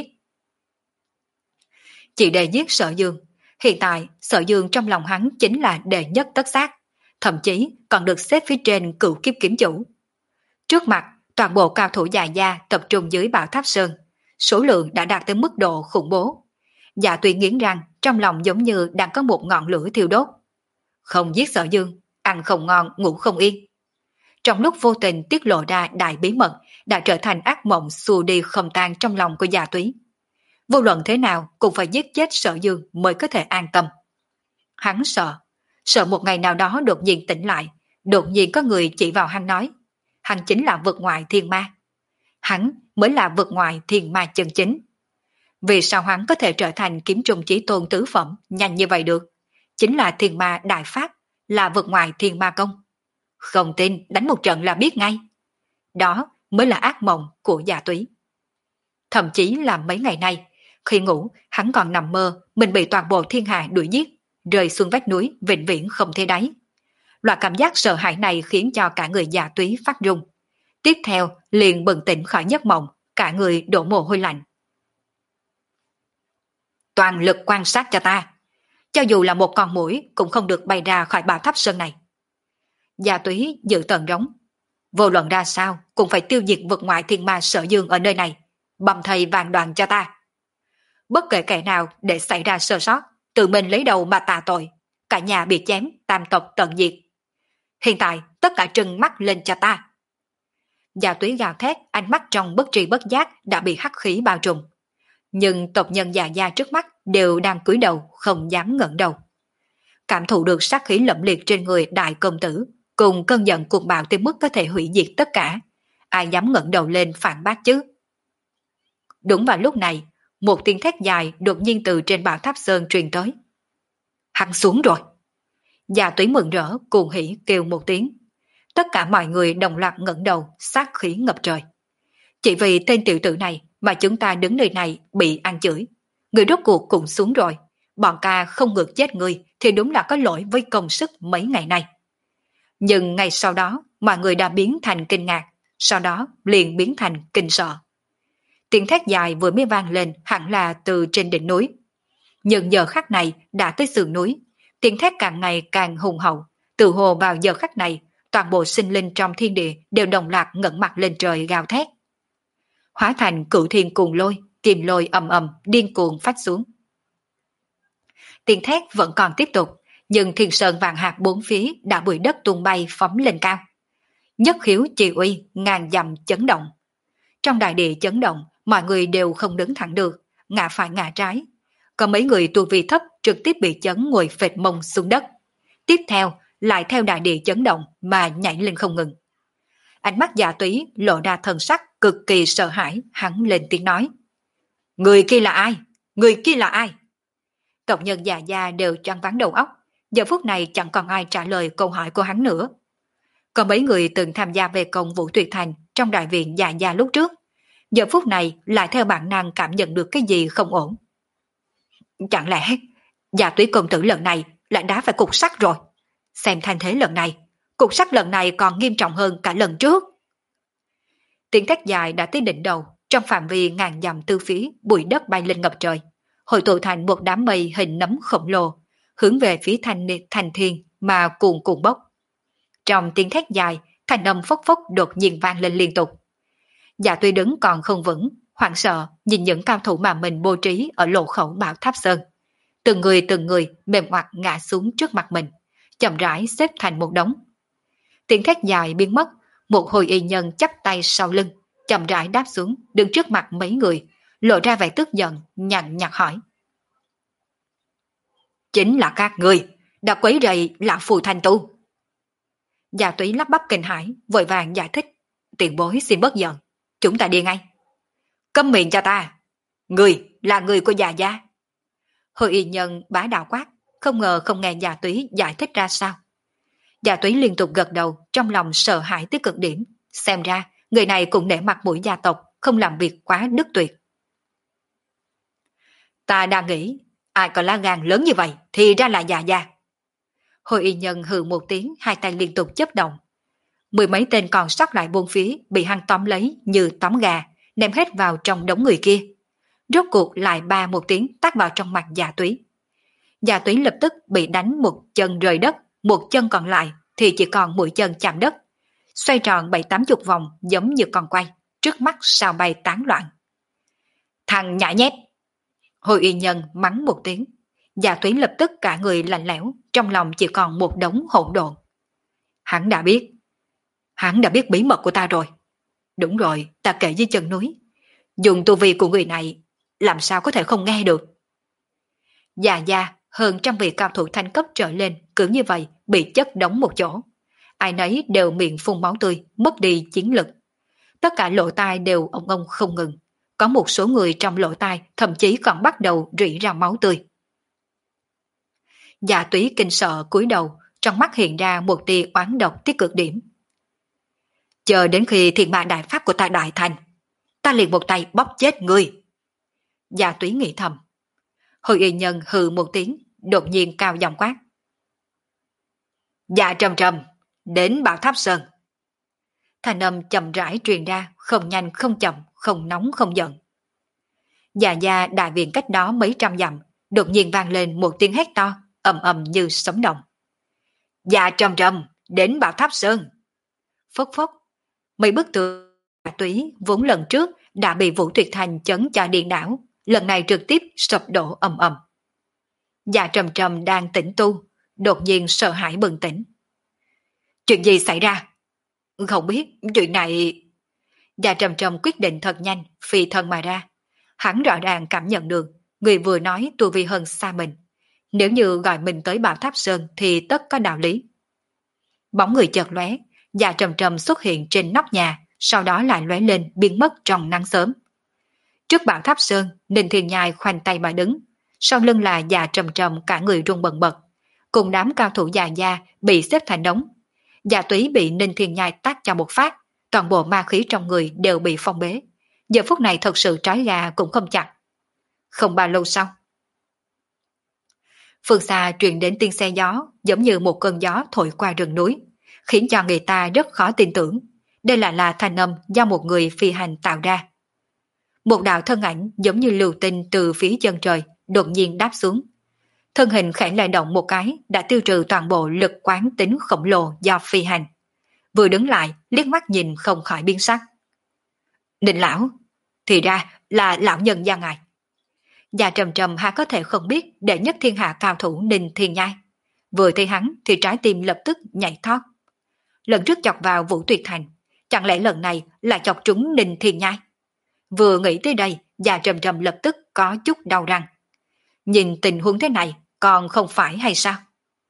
Chỉ để giết Sở Dương, hiện tại Sở Dương trong lòng hắn chính là đệ nhất tất sát, thậm chí còn được xếp phía trên cửu kiếp kiếm chủ. Trước mặt, toàn bộ cao thủ già gia tập trung dưới Bảo Tháp Sơn, số lượng đã đạt tới mức độ khủng bố. Dạ Tuy nghiến răng, trong lòng giống như đang có một ngọn lửa thiêu đốt. Không giết Sở Dương, ăn không ngon, ngủ không yên. Trong lúc vô tình tiết lộ ra đại bí mật, đã trở thành ác mộng xua đi không tan trong lòng của Dạ Túy. Vô luận thế nào cũng phải giết chết Sở Dương mới có thể an tâm. Hắn sợ, sợ một ngày nào đó đột nhiên tỉnh lại, đột nhiên có người chỉ vào hắn nói, hắn chính là vực ngoại thiên ma. Hắn mới là vực ngoại thiên ma chân chính. Vì sao hắn có thể trở thành kiếm trùng chí tôn tứ phẩm nhanh như vậy được? Chính là thiên ma đại pháp, là vực ngoại thiên ma công. Không tin, đánh một trận là biết ngay. Đó mới là ác mộng của Dạ Túy. Thậm chí là mấy ngày nay, khi ngủ, hắn còn nằm mơ mình bị toàn bộ thiên hạ đuổi giết, rơi xuống vách núi vĩnh viễn không thấy đáy. Loại cảm giác sợ hãi này khiến cho cả người Dạ Túy phát run. Tiếp theo liền bừng tỉnh khỏi giấc mộng, cả người đổ mồ hôi lạnh. Toàn lực quan sát cho ta, cho dù là một con muỗi cũng không được bay ra khỏi Bảo Tháp Sơn này. Dạ Túy dự tợn rống. Vô luận ra sao cũng phải tiêu diệt vực ngoại thiên ma Sở Dương ở nơi này, bầm thầy vàng đoàn cho ta. Bất kể kẻ nào để xảy ra sơ sót, tự mình lấy đầu mà tạ tội, cả nhà bị chém, tam tộc tận diệt. Hiện tại tất cả trừng mắt lên cho ta. Dạ Túy gào thét, ánh mắt trong bất tri bất giác đã bị hắc khí bao trùm. Nhưng tộc nhân già gia trước mắt đều đang cúi đầu, không dám ngẩng đầu. Cảm thụ được sát khí lẫm liệt trên người đại công tử, cùng cơn giận cuồng bạo tới mức có thể hủy diệt tất cả. Ai dám ngẩng đầu lên phản bác chứ? Đúng vào lúc này, một tiếng thét dài đột nhiên từ trên Bảo Tháp Sơn truyền tới. Hắn xuống rồi. Dạ Túy mừng rỡ, cuồng hỉ kêu một tiếng. Tất cả mọi người đồng loạt ngẩng đầu, sát khí ngập trời. Chỉ vì tên tiểu tử này mà chúng ta đứng nơi này bị ăn chửi. Người rốt cuộc cũng xuống rồi. Bọn ca không ngược chết người thì đúng là có lỗi với công sức mấy ngày nay. Nhưng ngày sau đó, mọi người đã biến thành kinh ngạc, sau đó liền biến thành kinh sợ. Tiếng thét dài vừa mới vang lên hẳn là từ trên đỉnh núi. Nhưng giờ khắc này đã tới sườn núi, tiếng thét càng ngày càng hùng hậu, tự hồ vào giờ khắc này, toàn bộ sinh linh trong thiên địa đều đồng loạt ngẩng mặt lên trời gào thét. Hóa thành cửu thiên cùng lôi, kìm lôi ầm ầm điên cuồng phách xuống. Tiếng thét vẫn còn tiếp tục, nhưng thiên sơn vạn hạt bốn phía đã bụi đất tung bay phóng lên cao. Nhất khiếu chi uy, ngàn dặm chấn động. Trong đại địa chấn động, mọi người đều không đứng thẳng được, ngã phải ngã trái. Có mấy người tu vi thấp trực tiếp bị chấn ngồi phệt mông xuống đất. Tiếp theo, lại theo đại địa chấn động mà nhảy lên không ngừng. Ánh mắt Dạ Túy lộ ra thần sắc cực kỳ sợ hãi, hắn lên tiếng nói. Người kia là ai? Người kia là ai? Tộc nhân già gia đều choáng váng đầu óc, giờ phút này chẳng còn ai trả lời câu hỏi của hắn nữa. Có mấy người từng tham gia về công Vũ Tuyệt Thành trong đại viện già gia lúc trước, giờ phút này lại theo bản năng cảm nhận được cái gì không ổn. Chẳng lẽ Dạ Túy công tử lần này lại đá phải cục sắt rồi? Xem thanh thế lần này, cục sắt lần này còn nghiêm trọng hơn cả lần trước. Tiếng thét dài đã tới đỉnh đầu, Trong phạm vi ngàn dặm tư phía, bụi đất bay lên ngập trời, hội tụ thành một đám mây hình nấm khổng lồ, hướng về phía thanh, thanh thiên mà cuồn cuộn bốc. Trong tiếng thét dài, thanh âm phốc phốc đột nhiên vang lên liên tục. Dạ tuy đứng còn không vững, hoảng sợ nhìn những cao thủ mà mình bố trí ở lộ khẩu Bảo Tháp Sơn. Từng người từng người mềm oặt ngã xuống trước mặt mình, chậm rãi xếp thành một đống. Tiếng thét dài biến mất, một hồi y nhân chắp tay sau lưng, chậm rãi đáp xuống, đứng trước mặt mấy người, lộ ra vẻ tức giận, nhàn nhạt hỏi. Chính là các người, đã quấy rầy lão phù thanh tu. Dạ túy lắp bắp kinh hãi, vội vàng giải thích. Tiền bối xin bớt giận, chúng ta đi ngay. Câm miệng cho ta, người là người của già gia. Hồi y nhân bá đạo quát, không ngờ không nghe Dạ túy giải thích ra sao. Dạ túy liên tục gật đầu, trong lòng sợ hãi tới cực điểm. Xem ra, người này cũng nể mặt mũi gia tộc, không làm việc quá đứt tuyệt. Ta đang nghĩ, ai có lá gan lớn như vậy thì ra là già gia. Hồi y nhân hừ một tiếng, hai tay liên tục chớp động. Mười mấy tên còn sót lại buôn phía bị hắn tóm lấy như tóm gà, ném hết vào trong đống người kia. Rốt cuộc lại ba một tiếng tát vào trong mặt Dạ túy. Dạ túy lập tức bị đánh một chân rời đất, một chân còn lại thì chỉ còn mũi chân chạm đất. Xoay tròn bảy tám chục vòng giống như con quay, trước mắt sao bay tán loạn. Thằng nhãi nhép! Hồi y nhân mắng một tiếng. Dạ túy lập tức cả người lạnh lẽo, trong lòng chỉ còn một đống hỗn độn. Hắn đã biết. Hắn đã biết bí mật của ta rồi. Đúng rồi, ta kể với chân núi. Dùng tu vi của người này, làm sao có thể không nghe được. Già gia, hơn trăm vị cao thủ thanh cấp trở lên, cứ như vậy, bị chất đóng một chỗ. Ai nấy đều miệng phun máu tươi, mất đi chiến lực. Tất cả lỗ tai đều ông ông không ngừng. Có một số người trong lỗ tai thậm chí còn bắt đầu rỉ ra máu tươi. Dạ túy kinh sợ cúi đầu, trong mắt hiện ra một tia oán độc tới cực điểm. Chờ đến khi thiên ma đại pháp của ta đại thành, ta liền một tay bóp chết ngươi. Dạ túy nghĩ thầm. Hồi y nhân hừ một tiếng, đột nhiên cao giọng quát. Dạ trầm trầm, đến Bảo Tháp Sơn. Thanh âm chậm rãi truyền ra, không nhanh không chậm, không nóng không giận. Dạ gia đại viện cách đó mấy trăm dặm, đột nhiên vang lên một tiếng hét to, ầm ầm như sấm động. Dạ trầm trầm, đến Bảo Tháp Sơn. Phốc phốc, mấy bức tường túy vốn lần trước đã bị Vũ Tuyệt Thành chấn cho điên đảo, lần này trực tiếp sụp đổ ầm ầm. Dạ trầm trầm đang tĩnh tu, đột nhiên sợ hãi bừng tỉnh. Chuyện gì xảy ra? Không biết, chuyện này... Dạ trầm trầm quyết định thật nhanh, phi thân mà ra. Hắn rõ ràng cảm nhận được, người vừa nói tu vi hơn xa mình. Nếu như gọi mình tới Bảo Tháp Sơn thì tất có đạo lý. Bóng người chợt lóe, Dạ trầm trầm xuất hiện trên nóc nhà, sau đó lại lóe lên biến mất trong nắng sớm. Trước Bảo Tháp Sơn, Ninh Thiên Nhai khoanh tay mà đứng, sau lưng là Dạ trầm trầm cả người run bần bật, cùng đám cao thủ già gia bị xếp thành đống. Dạ túy bị Ninh Thiên Nhai tát cho một phát, toàn bộ ma khí trong người đều bị phong bế. Giờ phút này thật sự trói gà cũng không chặt. Không bao lâu sau, phương xa truyền đến tiếng xe gió, giống như một cơn gió thổi qua rừng núi, khiến cho người ta rất khó tin tưởng. Đây là là thanh âm do một người phi hành tạo ra. Một đạo thân ảnh giống như lưu tinh từ phía chân trời đột nhiên đáp xuống. Thân hình khẽ lay động một cái đã tiêu trừ toàn bộ lực quán tính khổng lồ do phi hành. Vừa đứng lại, liếc mắt nhìn không khỏi biến sắc. Định lão, thì ra là lão nhân gia ngài. Dạ trầm trầm há có thể không biết đệ nhất thiên hạ cao thủ Ninh Thiên Nhai. Vừa thấy hắn thì trái tim lập tức nhảy thót. Lần trước chọc vào Vũ Tuyệt Thành, chẳng lẽ lần này lại chọc trúng Ninh Thiên Nhai? Vừa nghĩ tới đây, dạ trầm trầm lập tức có chút đau răng. Nhìn tình huống thế này, còn không phải hay sao?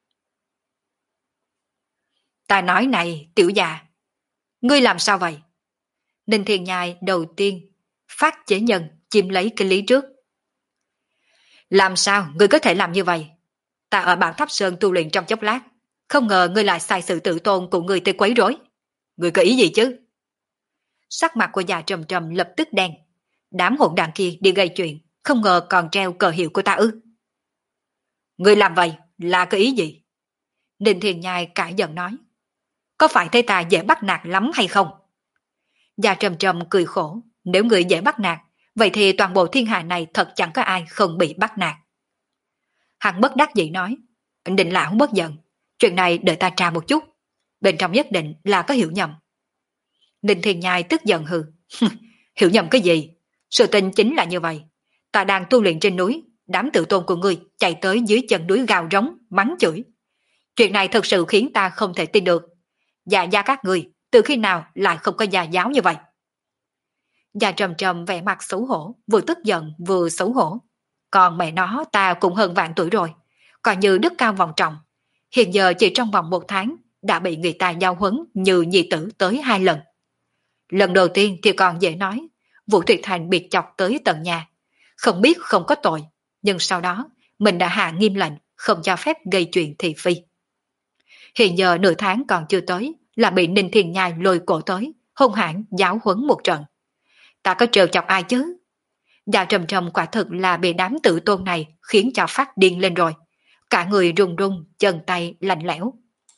Ta nói này, tiểu già, ngươi làm sao vậy? Ninh Thiên Nhai đầu tiên phát chế nhân chiếm lấy cái lý trước. Làm sao ngươi có thể làm như vậy? Ta ở Bảo Tháp Sơn tu luyện trong chốc lát, không ngờ ngươi lại sai sự tự tôn của ngươi tới quấy rối. Ngươi có ý gì chứ? Sắc mặt của già trầm trầm lập tức đen. Đám hỗn đàn kia đi gây chuyện, không ngờ còn treo cờ hiệu của ta ư? Ngươi làm vậy là có ý gì? Ninh Thiên Nhai cãi giận nói. Có phải thấy ta dễ bắt nạt lắm hay không? Già trầm trầm cười khổ, Nếu người dễ bắt nạt, vậy thì toàn bộ thiên hạ này thật chẳng có ai không bị bắt nạt. Hắn bất đắc dĩ nói, Ninh lão bất giận, chuyện này đợi ta tra một chút, bên trong nhất định là có hiểu nhầm. Ninh Thiên Nhai tức giận hừ, hiểu nhầm cái gì? Sự tình chính là như vậy. Ta đang tu luyện trên núi, đám tự tôn của ngươi chạy tới dưới chân núi gào rống, mắng chửi. Chuyện này thật sự khiến ta không thể tin được. Dạ gia các ngươi, từ khi nào lại không có gia giáo như vậy? Gia Trầm Trầm vẻ mặt xấu hổ, vừa tức giận vừa xấu hổ. Còn mẹ nó ta cũng hơn vạn tuổi rồi, coi như đức cao vọng trọng. Hiện giờ chỉ trong vòng một tháng đã bị người ta giao huấn như nhi tử tới hai lần. Lần đầu tiên thì còn dễ nói, Vũ Tuyệt Thành bị chọc tới tận nhà. Không biết không có tội, nhưng sau đó mình đã hạ nghiêm lệnh không cho phép gây chuyện thị phi. Hiện giờ nửa tháng còn chưa tới là bị Ninh Thiên Nhai lôi cổ tới, hung hãn giáo huấn một trận. Ta có trêu chọc ai chứ? Dạ Trầm Trầm quả thực là bị đám tự tôn này khiến cho phát điên lên rồi. Cả người run run, chân tay lạnh lẽo.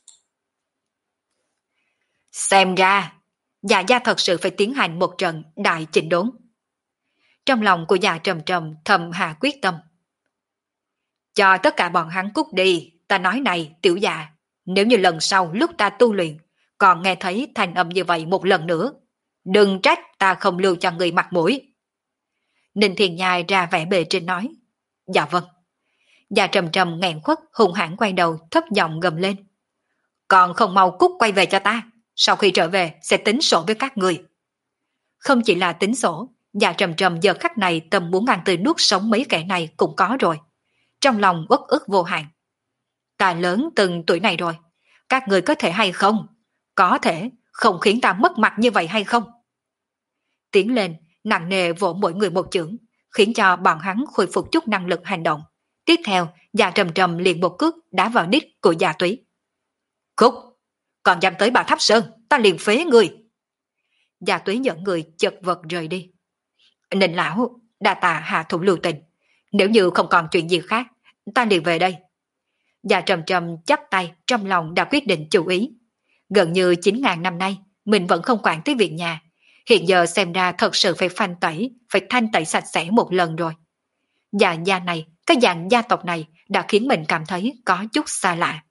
Xem ra, dạ gia thật sự phải tiến hành một trận đại chỉnh đốn. Trong lòng của dạ Trầm Trầm thầm hạ quyết tâm. Cho tất cả bọn hắn cút đi, ta nói này tiểu dạ, nếu như lần sau lúc ta tu luyện, còn nghe thấy thanh âm như vậy một lần nữa, đừng trách ta không lưu cho người mặt mũi. Ninh Thiên Nhai ra vẻ bề trên nói. Dạ vâng. Dạ Trầm Trầm nghẹn khuất hùng hãn quay đầu thấp giọng gầm lên. Còn không mau cút quay về cho ta, sau khi trở về sẽ tính sổ với các người. Không chỉ là tính sổ, Dạ Trầm Trầm giờ khắc này tâm muốn ăn tươi nuốt sống mấy kẻ này cũng có rồi. Trong lòng uất ức vô hạn. Ta lớn từng tuổi này rồi, các người có thể hay không? Có thể không khiến ta mất mặt như vậy hay không? Tiến lên, nặng nề vỗ mỗi người một chưởng, khiến cho bọn hắn khôi phục chút năng lực hành động. Tiếp theo, Dạ Trầm Trầm liền một cước đá vào đít của Dạ Túy. Cút, còn dám tới Bảo Tháp Sơn, ta liền phế người. Dạ Túy dẫn người chật vật rời đi. Ninh lão, đa tạ hạ thủ lưu tình, nếu như không còn chuyện gì khác, ta liền về đây. Dạ Trầm Trầm chắp tay trong lòng đã quyết định chủ ý. Gần như chín ngàn năm nay, mình vẫn không quản tới việc nhà. Hiện giờ xem ra thật sự phải phanh tẩy, phải thanh tẩy sạch sẽ một lần rồi. Dạ gia này, cái dạng gia tộc này đã khiến mình cảm thấy có chút xa lạ.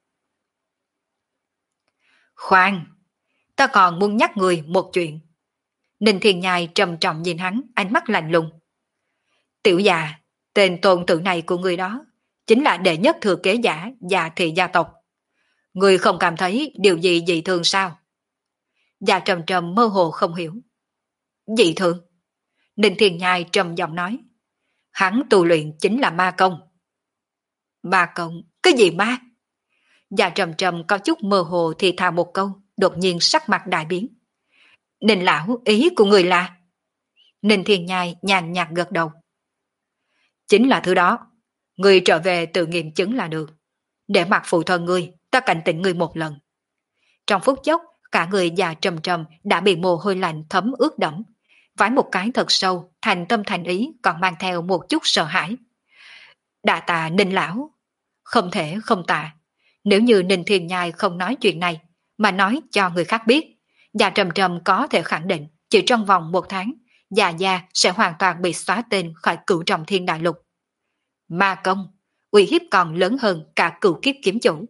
Khoan, ta còn muốn nhắc người một chuyện. Ninh Thiên Nhai trầm trọng nhìn hắn, ánh mắt lạnh lùng. Tiểu già, tên tôn tử này của người đó, chính là đệ nhất thừa kế giả Dạ thị gia tộc. Người không cảm thấy điều gì dị thường sao? Dạ Trầm Trầm mơ hồ không hiểu. Dị thường? Ninh Thiên Nhai trầm giọng nói. Hắn tu luyện chính là ma công. Ma công? Cái gì ma? Dạ Trầm Trầm có chút mơ hồ thì thào một câu, đột nhiên sắc mặt đại biến. Ninh lão, ý của người là? Ninh Thiên Nhai nhàn nhạt gật đầu. Chính là thứ đó. Người trở về tự nghiệm chứng là được. Để mặt phụ thân ngươi, ta cảnh tỉnh ngươi một lần. Trong phút chốc, cả người Dạ Trầm Trầm đã bị mồ hôi lạnh thấm ướt đẫm. Vái một cái thật sâu, thành tâm thành ý còn mang theo một chút sợ hãi. Đà tạ Ninh lão. Không thể không tạ. Nếu như Ninh Thiên Nhai không nói chuyện này, mà nói cho người khác biết, Dạ Trầm Trầm có thể khẳng định chỉ trong vòng một tháng, Dạ gia sẽ hoàn toàn bị xóa tên khỏi cửu trọng thiên đại lục. Ma công, uy hiếp còn lớn hơn cả cửu kiếp kiếm chủ.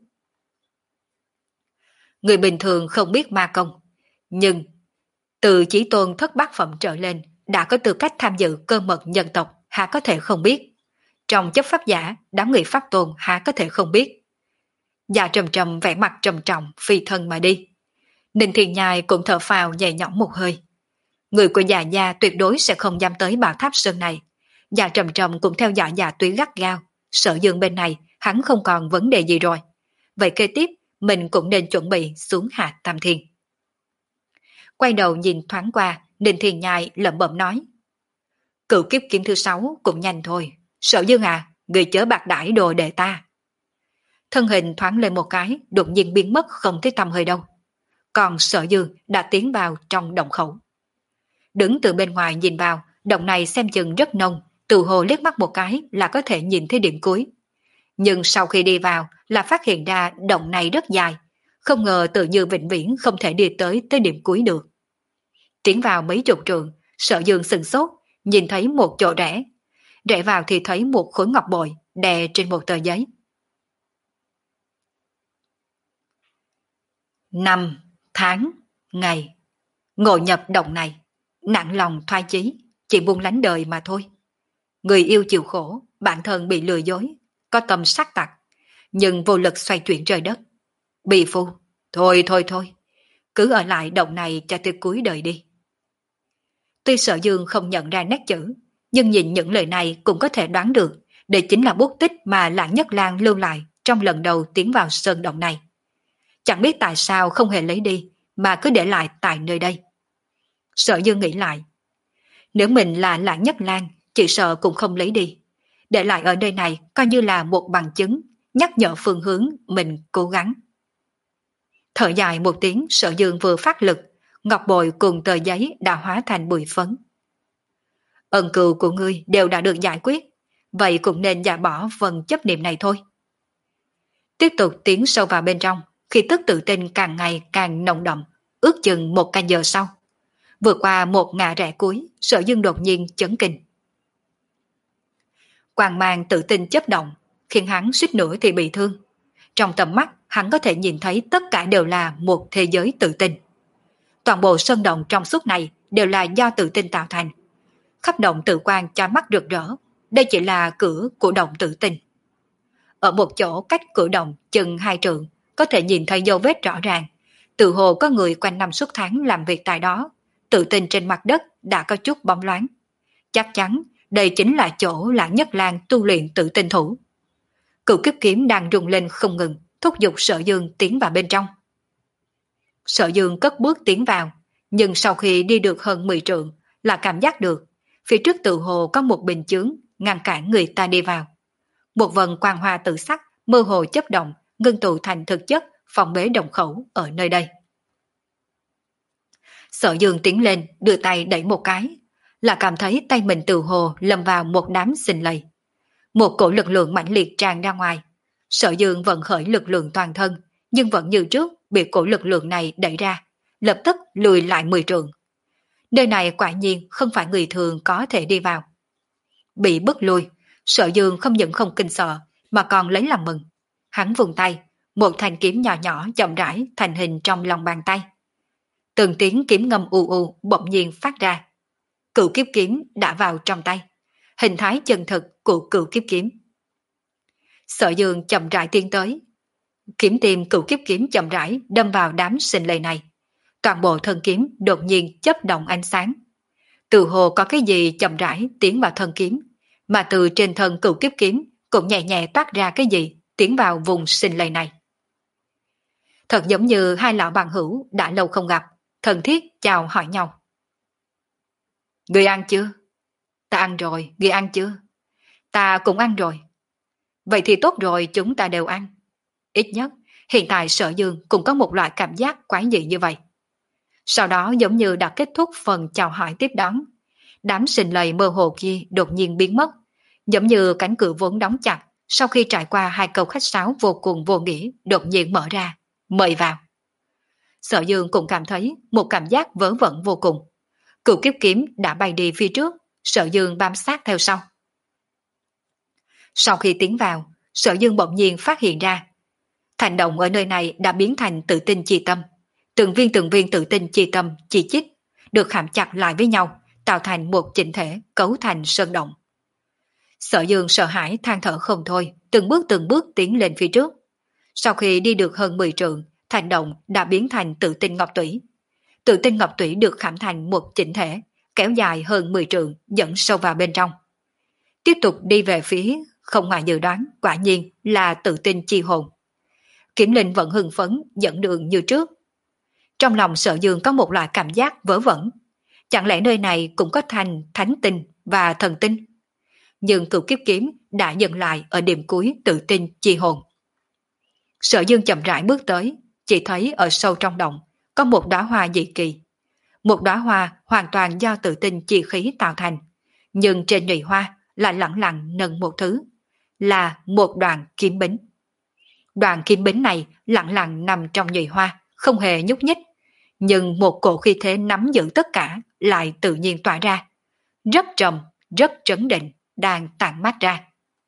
Người bình thường không biết ma công, nhưng từ chí tôn thất bát phẩm trở lên đã có tư cách tham dự cơ mật nhân tộc, há có thể không biết. Trong chấp pháp giả, đám người pháp tôn há có thể không biết. Dạ Trầm Trầm vẻ mặt trầm trọng phi thân mà đi. Ninh Thiên Nhai cũng thở phào nhẹ nhõm một hơi. Người của Dạ gia tuyệt đối sẽ không dám tới Bảo Tháp Sơn này. Dạ Trầm Trầm cũng theo dõi Dạ Túy gắt gao. Sở Dương bên này hắn không còn vấn đề gì rồi. Vậy kế tiếp mình cũng nên chuẩn bị xuống hạ tam thiên. Quay đầu nhìn thoáng qua, Ninh Thiên Nhai lẩm bẩm nói. Cửu kiếp kiếm thứ sáu cũng nhanh thôi. Sở Dương à, người chớ bạc đãi đồ đệ ta. Thân hình thoáng lên một cái, đột nhiên biến mất không thấy tăm hơi đâu. Còn Sở Dương đã tiến vào trong động khẩu. Đứng từ bên ngoài nhìn vào, động này xem chừng rất nông, từ hồ liếc mắt một cái là có thể nhìn thấy điểm cuối. Nhưng sau khi đi vào là phát hiện ra động này rất dài, không ngờ tự như vĩnh viễn không thể đi tới tới điểm cuối được. Tiến vào mấy chục trường, Sở Dương sừng sốt, nhìn thấy một chỗ rẽ. Rẽ vào thì thấy một khối ngọc bội đè trên một tờ giấy. Năm, tháng, ngày. Ngộ nhập động này, nặng lòng thoái chí, chỉ buông lánh đời mà thôi. Người yêu chịu khổ, bản thân bị lừa dối, có tâm sát tặc, nhưng vô lực xoay chuyển trời đất. Bị phu, thôi thôi thôi, cứ ở lại động này cho tới cuối đời đi. Tuy Sở Dương không nhận ra nét chữ, nhưng nhìn những lời này cũng có thể đoán được, đây chính là bút tích mà Lãng Nhất Lang lưu lại trong lần đầu tiến vào sơn động này. Chẳng biết tại sao không hề lấy đi, mà cứ để lại tại nơi đây. Sở Dương nghĩ lại, nếu mình là Lãng Nhất Lang, chỉ sợ cũng không lấy đi. Để lại ở nơi này coi như là một bằng chứng, nhắc nhở phương hướng mình cố gắng. Thở dài một tiếng, Sở Dương vừa phát lực, ngọc bội cùng tờ giấy đã hóa thành bụi phấn. Ân cừu của ngươi đều đã được giải quyết, vậy cũng nên giả bỏ phần chấp niệm này thôi. Tiếp tục tiến sâu vào bên trong, khi tức tự tin càng ngày càng nồng đậm, ước chừng một canh giờ sau. Vượt qua một ngã rẽ cuối, Sở Dương đột nhiên chấn kinh. Quang mang tự tin chấp động, khiến hắn suýt nữa thì bị thương. Trong tầm mắt, hắn có thể nhìn thấy tất cả đều là một thế giới tự tin. Toàn bộ sơn động trong suốt này đều là do tự tin tạo thành. Khắp động tự quang cho mắt rực rỡ, đây chỉ là cửa của động tự tin. Ở một chỗ cách cửa động chừng hai trượng, có thể nhìn thấy dấu vết rõ ràng. Tự hồ có người quanh năm suốt tháng làm việc tại đó, tự tin trên mặt đất đã có chút bóng loáng. Chắc chắn đây chính là chỗ Lãng Nhất Lang tu luyện tự tin thủ. Cửu kiếp kiếm đang rung lên không ngừng, thúc giục Sở Dương tiến vào bên trong. Sở Dương cất bước tiến vào, nhưng sau khi đi được hơn mười trượng là cảm giác được phía trước tự hồ có một bình chướng ngăn cản người ta đi vào. Một vần quang hoa tự sắc mơ hồ chấp động, ngưng tụ thành thực chất phòng bế động khẩu ở nơi đây. Sở Dương tiến lên, đưa tay đẩy một cái, là cảm thấy tay mình tự hồ lâm vào một đám sinh lầy. Một cổ lực lượng mãnh liệt tràn ra ngoài. Sở Dương vận khởi lực lượng toàn thân, nhưng vẫn như trước bị cổ lực lượng này đẩy ra, lập tức lùi lại mười trượng. Nơi này quả nhiên không phải người thường có thể đi vào. Bị bức lui, Sở Dương không những không kinh sợ, mà còn lấy làm mừng. Hắn vùng tay, một thanh kiếm nhỏ nhỏ chậm rãi thành hình trong lòng bàn tay. Từng tiếng kiếm ngâm u u bỗng nhiên phát ra. Cửu kiếp kiếm đã vào trong tay, hình thái chân thực của cửu kiếp kiếm. Sở Dương chậm rãi tiến tới, kiếm tìm cửu kiếp kiếm chậm rãi đâm vào đám sinh lầy này. Toàn bộ thân kiếm đột nhiên chớp động ánh sáng. Từ hồ có cái gì chậm rãi tiến vào thân kiếm, mà từ trên thân cửu kiếp kiếm cũng nhẹ nhẹ toát ra cái gì tiến vào vùng sinh lầy này. Thật giống như hai lão bằng hữu đã lâu không gặp, thân thiết chào hỏi nhau. Người ăn chưa? Ta ăn rồi, người ăn chưa? Ta cũng ăn rồi. Vậy thì tốt rồi, chúng ta đều ăn. Ít nhất, hiện tại Sở Dương cũng có một loại cảm giác quái dị như vậy. Sau đó giống như đã kết thúc phần chào hỏi tiếp đón, đám sinh lầy mơ hồ kia đột nhiên biến mất, giống như cánh cửa vốn đóng chặt, sau khi trải qua hai câu khách sáo vô cùng vô nghĩa đột nhiên mở ra, mời vào. Sở Dương cũng cảm thấy một cảm giác vớ vẩn vô cùng. Cửu kiếp kiếm đã bay đi phía trước, Sở Dương bám sát theo sau. Sau khi tiến vào, Sở Dương bỗng nhiên phát hiện ra, thành động ở nơi này đã biến thành tự tinh chi tâm. Từng viên từng viên tự tinh chi tâm chi chít được khảm chặt lại với nhau, tạo thành một chỉnh thể cấu thành sơn động. Sở Dương sợ hãi than thở không thôi, từng bước từng bước tiến lên phía trước. Sau khi đi được hơn mười trượng, thành động đã biến thành tự tinh ngọc tủy. Tự tinh ngọc tủy được khảm thành một chỉnh thể, kéo dài hơn mười trượng, dẫn sâu vào bên trong. Tiếp tục đi về phía, không ngoài dự đoán, quả nhiên là tự tinh chi hồn. Kiểm Linh vẫn hưng phấn, dẫn đường như trước. Trong lòng Sở Dương có một loại cảm giác vớ vẩn. Chẳng lẽ nơi này cũng có thành thánh tinh và thần tinh? Nhưng cửu kiếp kiếm đã dừng lại ở điểm cuối tự tinh chi hồn. Sở Dương chậm rãi bước tới, chỉ thấy ở sâu trong động có một đóa hoa dị kỳ. Một đóa hoa hoàn toàn do tự tinh chi khí tạo thành, nhưng trên nhụy hoa lại lẳng lặng nâng một thứ, là một đoạn kiếm bính. Đoạn kiếm bính này lặng lặng nằm trong nhụy hoa, không hề nhúc nhích, nhưng một cổ khí thế nắm giữ tất cả lại tự nhiên tỏa ra. Rất trầm, rất trấn định, đang tản mát ra.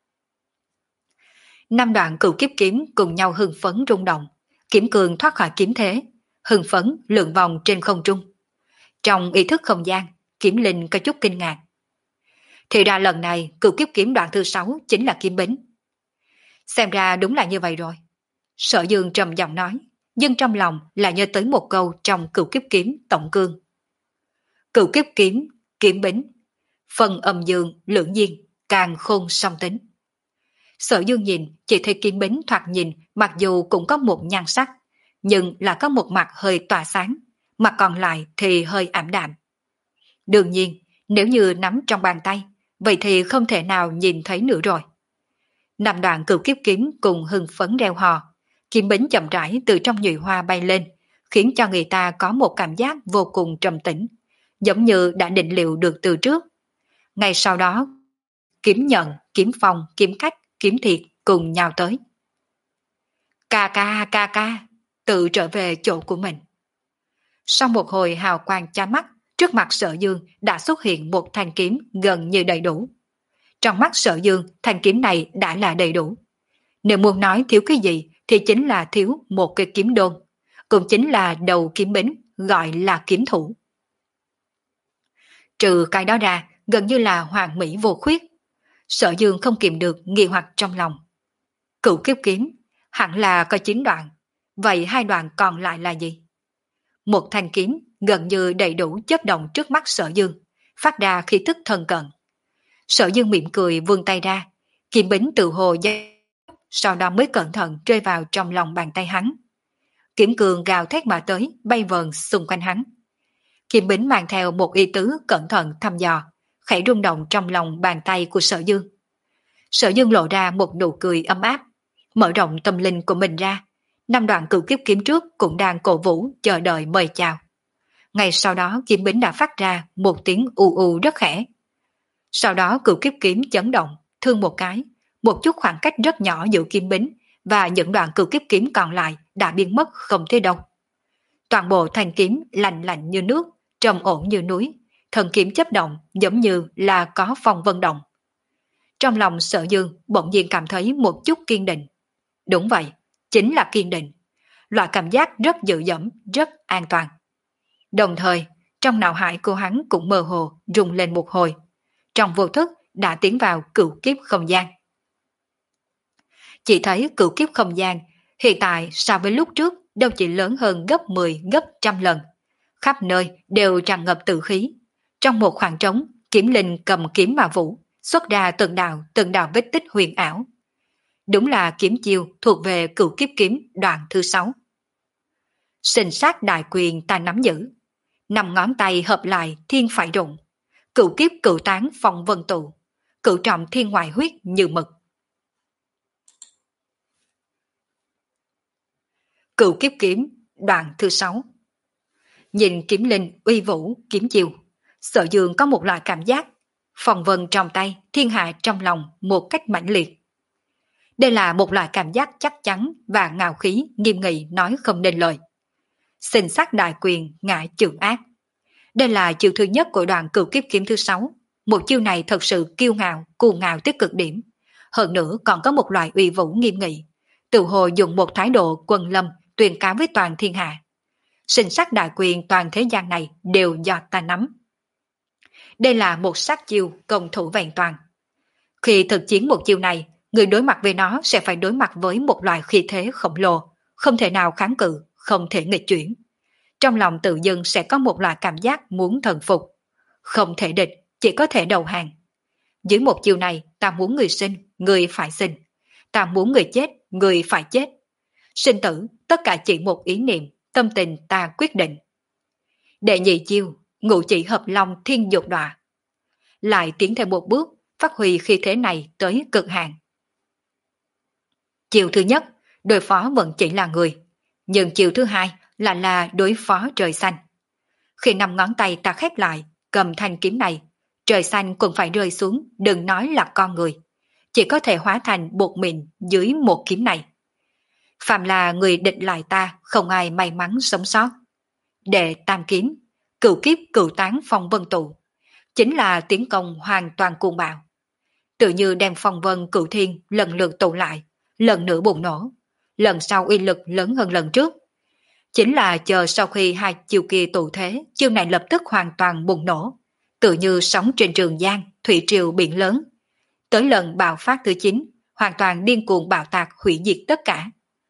Năm đoạn cửu kiếp kiếm cùng nhau hưng phấn rung động, Kiếm Cường thoát khỏi kiếm thế, hưng phấn lượn vòng trên không trung. Trong ý thức không gian, Kiếm Linh có chút kinh ngạc. Thì ra lần này cửu kiếp kiếm đoạn thứ sáu chính là kiếm bính. Xem ra đúng là như vậy rồi. Sở Dương trầm giọng nói, nhưng trong lòng lại nhớ tới một câu trong cửu kiếp kiếm tổng cương. Cửu kiếp kiếm, kiếm bính, phần âm dương, lưỡng nhiên, càng khôn song tính. Sở Dương nhìn, chỉ thấy kiếm bính thoạt nhìn mặc dù cũng có một nhan sắc, nhưng là có một mặt hơi tỏa sáng, mặt còn lại thì hơi ảm đạm. Đương nhiên, nếu như nắm trong bàn tay, vậy thì không thể nào nhìn thấy nữa rồi. Năm đoạn cửu kiếp kiếm cùng hưng phấn reo hò, kiếm bính chậm rãi từ trong nhụy hoa bay lên, khiến cho người ta có một cảm giác vô cùng trầm tĩnh, giống như đã định liệu được từ trước. Ngay sau đó, kiếm nhận, kiếm phong, kiếm cách, kiếm thiệt cùng nhau tới. Ca ca ca ca, tự trở về chỗ của mình. Sau một hồi hào quang chói mắt, trước mặt Sở Dương đã xuất hiện một thanh kiếm gần như đầy đủ. Trong mắt Sở Dương, thanh kiếm này đã là đầy đủ. Nếu muốn nói thiếu cái gì thì chính là thiếu một cái kiếm đôn, cũng chính là đầu kiếm bính, gọi là kiếm thủ. Trừ cái đó ra, gần như là hoàn mỹ vô khuyết. Sở Dương không kìm được nghi hoặc trong lòng. Cửu kiếp kiếm, hẳn là có chín đoạn, vậy hai đoạn còn lại là gì? Một thanh kiếm gần như đầy đủ chớp động trước mắt Sở Dương, phát ra khí thức thân cận. Sở Dương mỉm cười vươn tay ra, kiếm bính tự hồ dây, sau đó mới cẩn thận rơi vào trong lòng bàn tay hắn. Kiếm cường gào thét mà tới, bay vờn xung quanh hắn. Kiếm bính mang theo một ý tứ cẩn thận thăm dò, khẽ rung động trong lòng bàn tay của Sở Dương. Sở Dương lộ ra một nụ cười ấm áp, mở rộng tâm linh của mình ra. Năm đoạn cửu kiếp kiếm trước cũng đang cổ vũ chờ đợi mời chào. Ngay sau đó kiếm bính đã phát ra một tiếng u u rất khẽ. Sau đó cửu kiếp kiếm chấn động, thương một cái, một chút khoảng cách rất nhỏ giữa kiếm bính và những đoạn cửu kiếp kiếm còn lại đã biến mất không thấy đâu. Toàn bộ thanh kiếm lạnh lạnh như nước, trầm ổn như núi, thần kiếm chấp động giống như là có phong vân động. Trong lòng Sở Dương bỗng nhiên cảm thấy một chút kiên định. Đúng vậy, chính là kiên định. Loại cảm giác rất dữ dẫm, rất an toàn. Đồng thời, trong não hải của hắn cũng mơ hồ rung lên một hồi. Trong vô thức đã tiến vào cửu kiếp không gian. Chỉ thấy cửu kiếp không gian hiện tại so với lúc trước đâu chỉ lớn hơn gấp mười, gấp trăm lần. Khắp nơi đều tràn ngập tử khí. Trong một khoảng trống, kiếm linh cầm kiếm mà vũ, xuất ra từng đạo từng đạo vết tích huyền ảo. Đúng là kiếm chiêu thuộc về cửu kiếp kiếm đoạn thứ sáu. Sinh sát đại quyền ta nắm giữ, năm ngón tay hợp lại thiên phải rụng, cửu kiếp cửu tán phong vân tụ, cửu trọng thiên ngoại huyết như mực. Cửu kiếp kiếm đoạn thứ sáu. Nhìn kiếm linh uy vũ kiếm chiêu, Sở Dương có một loại cảm giác phong vân trong tay, thiên hạ trong lòng một cách mãnh liệt. Đây là một loại cảm giác chắc chắn và ngạo khí nghiêm nghị nói không nên lời. Sinh sát đại quyền ngại trường ác. Đây là chiêu thứ nhất của đoạn cửu kiếp kiếm thứ sáu. Một chiêu này thật sự kiêu ngạo, cuồng ngạo tới cực điểm. Hơn nữa còn có một loại uy vũ nghiêm nghị. Tự hồ dùng một thái độ quân lâm tuyên cáo với toàn thiên hạ. Sinh sát đại quyền toàn thế gian này đều do ta nắm. Đây là một sát chiêu công thủ vẹn toàn. Khi thực chiến một chiêu này, người đối mặt với nó sẽ phải đối mặt với một loại khí thế khổng lồ, không thể nào kháng cự, không thể nghịch chuyển. Trong lòng tự dưng sẽ có một loại cảm giác muốn thần phục. Không thể địch, chỉ có thể đầu hàng. Dưới một chiêu này, ta muốn người sinh, người phải sinh. Ta muốn người chết, người phải chết. Sinh tử, tất cả chỉ một ý niệm, tâm tình ta quyết định. Đệ nhị chiêu, ngũ chỉ hợp long thiên dục đọa. Lại tiến thêm một bước, phát huy khí thế này tới cực hạn. Chiều thứ nhất, đối phó vẫn chỉ là người, nhưng chiều thứ hai là là đối phó trời xanh. Khi năm ngón tay ta khép lại, cầm thanh kiếm này, trời xanh cũng phải rơi xuống, đừng nói là con người. Chỉ có thể hóa thành bột mịn dưới một kiếm này. Phàm là người địch lại ta, không ai may mắn sống sót. Đệ tam kiếm, cửu kiếp cửu tán phong vân tụ, chính là tiến công hoàn toàn cuồng bạo. Tự như đem phong vân cửu thiên lần lượt tụ lại, lần nữa bùng nổ, lần sau uy lực lớn hơn lần trước. Chính là chờ sau khi hai chiều kia tụ thế, chiều này lập tức hoàn toàn bùng nổ, tự như sóng trên trường giang, thủy triều biển lớn. Tới lần bạo phát thứ chín, hoàn toàn điên cuồng bạo tạc hủy diệt tất cả.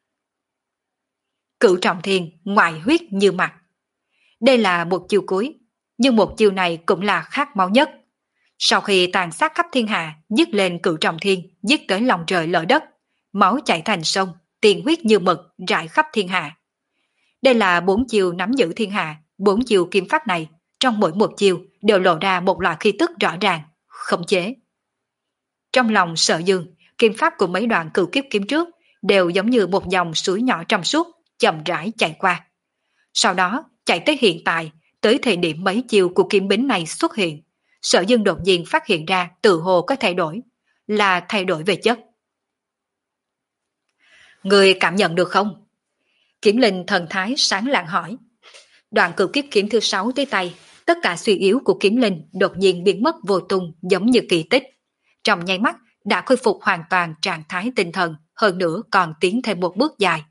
Cửu trọng thiên, ngoại huyết như mặt. Đây là một chiêu cuối, nhưng một chiêu này cũng là khát máu nhất. Sau khi tàn sát khắp thiên hạ, giết lên cửu trọng thiên, giết tới lòng trời lở đất, máu chảy thành sông, tiền huyết như mực rải khắp thiên hạ. Đây là bốn chiêu nắm giữ thiên hạ, bốn chiêu kiếm pháp này, trong mỗi một chiêu đều lộ ra một loại khí tức rõ ràng, khống chế. Trong lòng Sở Dương, kiếm pháp của mấy đoạn cửu kiếp kiếm trước đều giống như một dòng suối nhỏ trong suốt, chậm rãi chạy qua. Sau đó, chạy tới hiện tại, tới thời điểm mấy chiêu của kiếm bính này xuất hiện, Sở Dương đột nhiên phát hiện ra tự hồ có thay đổi, là thay đổi về chất. Người cảm nhận được không? Kiếm linh thần thái sáng lạng hỏi. Đoạn cửu kiếp kiếm thứ sáu tới tay, tất cả suy yếu của kiếm linh đột nhiên biến mất vô tung giống như kỳ tích. Trong nháy mắt đã khôi phục hoàn toàn trạng thái tinh thần, hơn nữa còn tiến thêm một bước dài.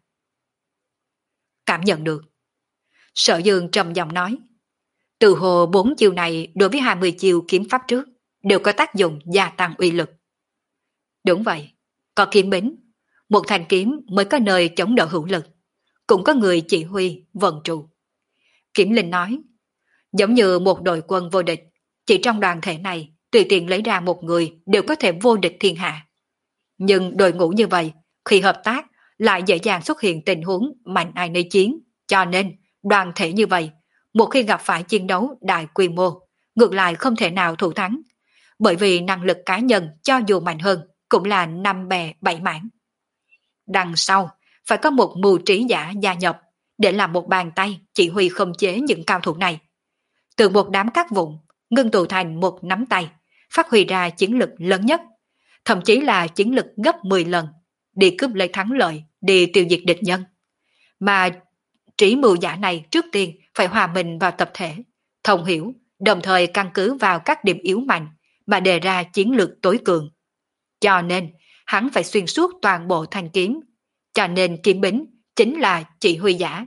Cảm nhận được. Sở Dương trầm giọng nói. Từ hồ bốn chiều này đối với hai mươi chiều kiếm pháp trước đều có tác dụng gia tăng uy lực. Đúng vậy, có kiếm bính, một thanh kiếm mới có nơi chống đỡ hữu lực, cũng có người chỉ huy, vận trụ. Kiếm Linh nói, giống như một đội quân vô địch, chỉ trong đoàn thể này, tùy tiện lấy ra một người đều có thể vô địch thiên hạ. Nhưng đội ngũ như vậy, khi hợp tác, lại dễ dàng xuất hiện tình huống mạnh ai nấy chiến, cho nên đoàn thể như vậy, một khi gặp phải chiến đấu đại quy mô, ngược lại không thể nào thủ thắng, bởi vì năng lực cá nhân cho dù mạnh hơn, cũng là năm bè bảy mảng. Đằng sau, phải có một mưu trí giả gia nhập, để làm một bàn tay chỉ huy khống chế những cao thủ này. Từ một đám cát vụn, ngưng tụ thành một nắm tay, phát huy ra chiến lực lớn nhất, thậm chí là chiến lực gấp mười lần, đi cướp lấy thắng lợi, đi tiêu diệt địch nhân. Mà trí mưu giả này trước tiên phải hòa mình vào tập thể, thông hiểu, đồng thời căn cứ vào các điểm yếu mạnh mà đề ra chiến lược tối cường. Cho nên, hắn phải xuyên suốt toàn bộ thanh kiếm, cho nên kiếm bính chính là chỉ huy giả.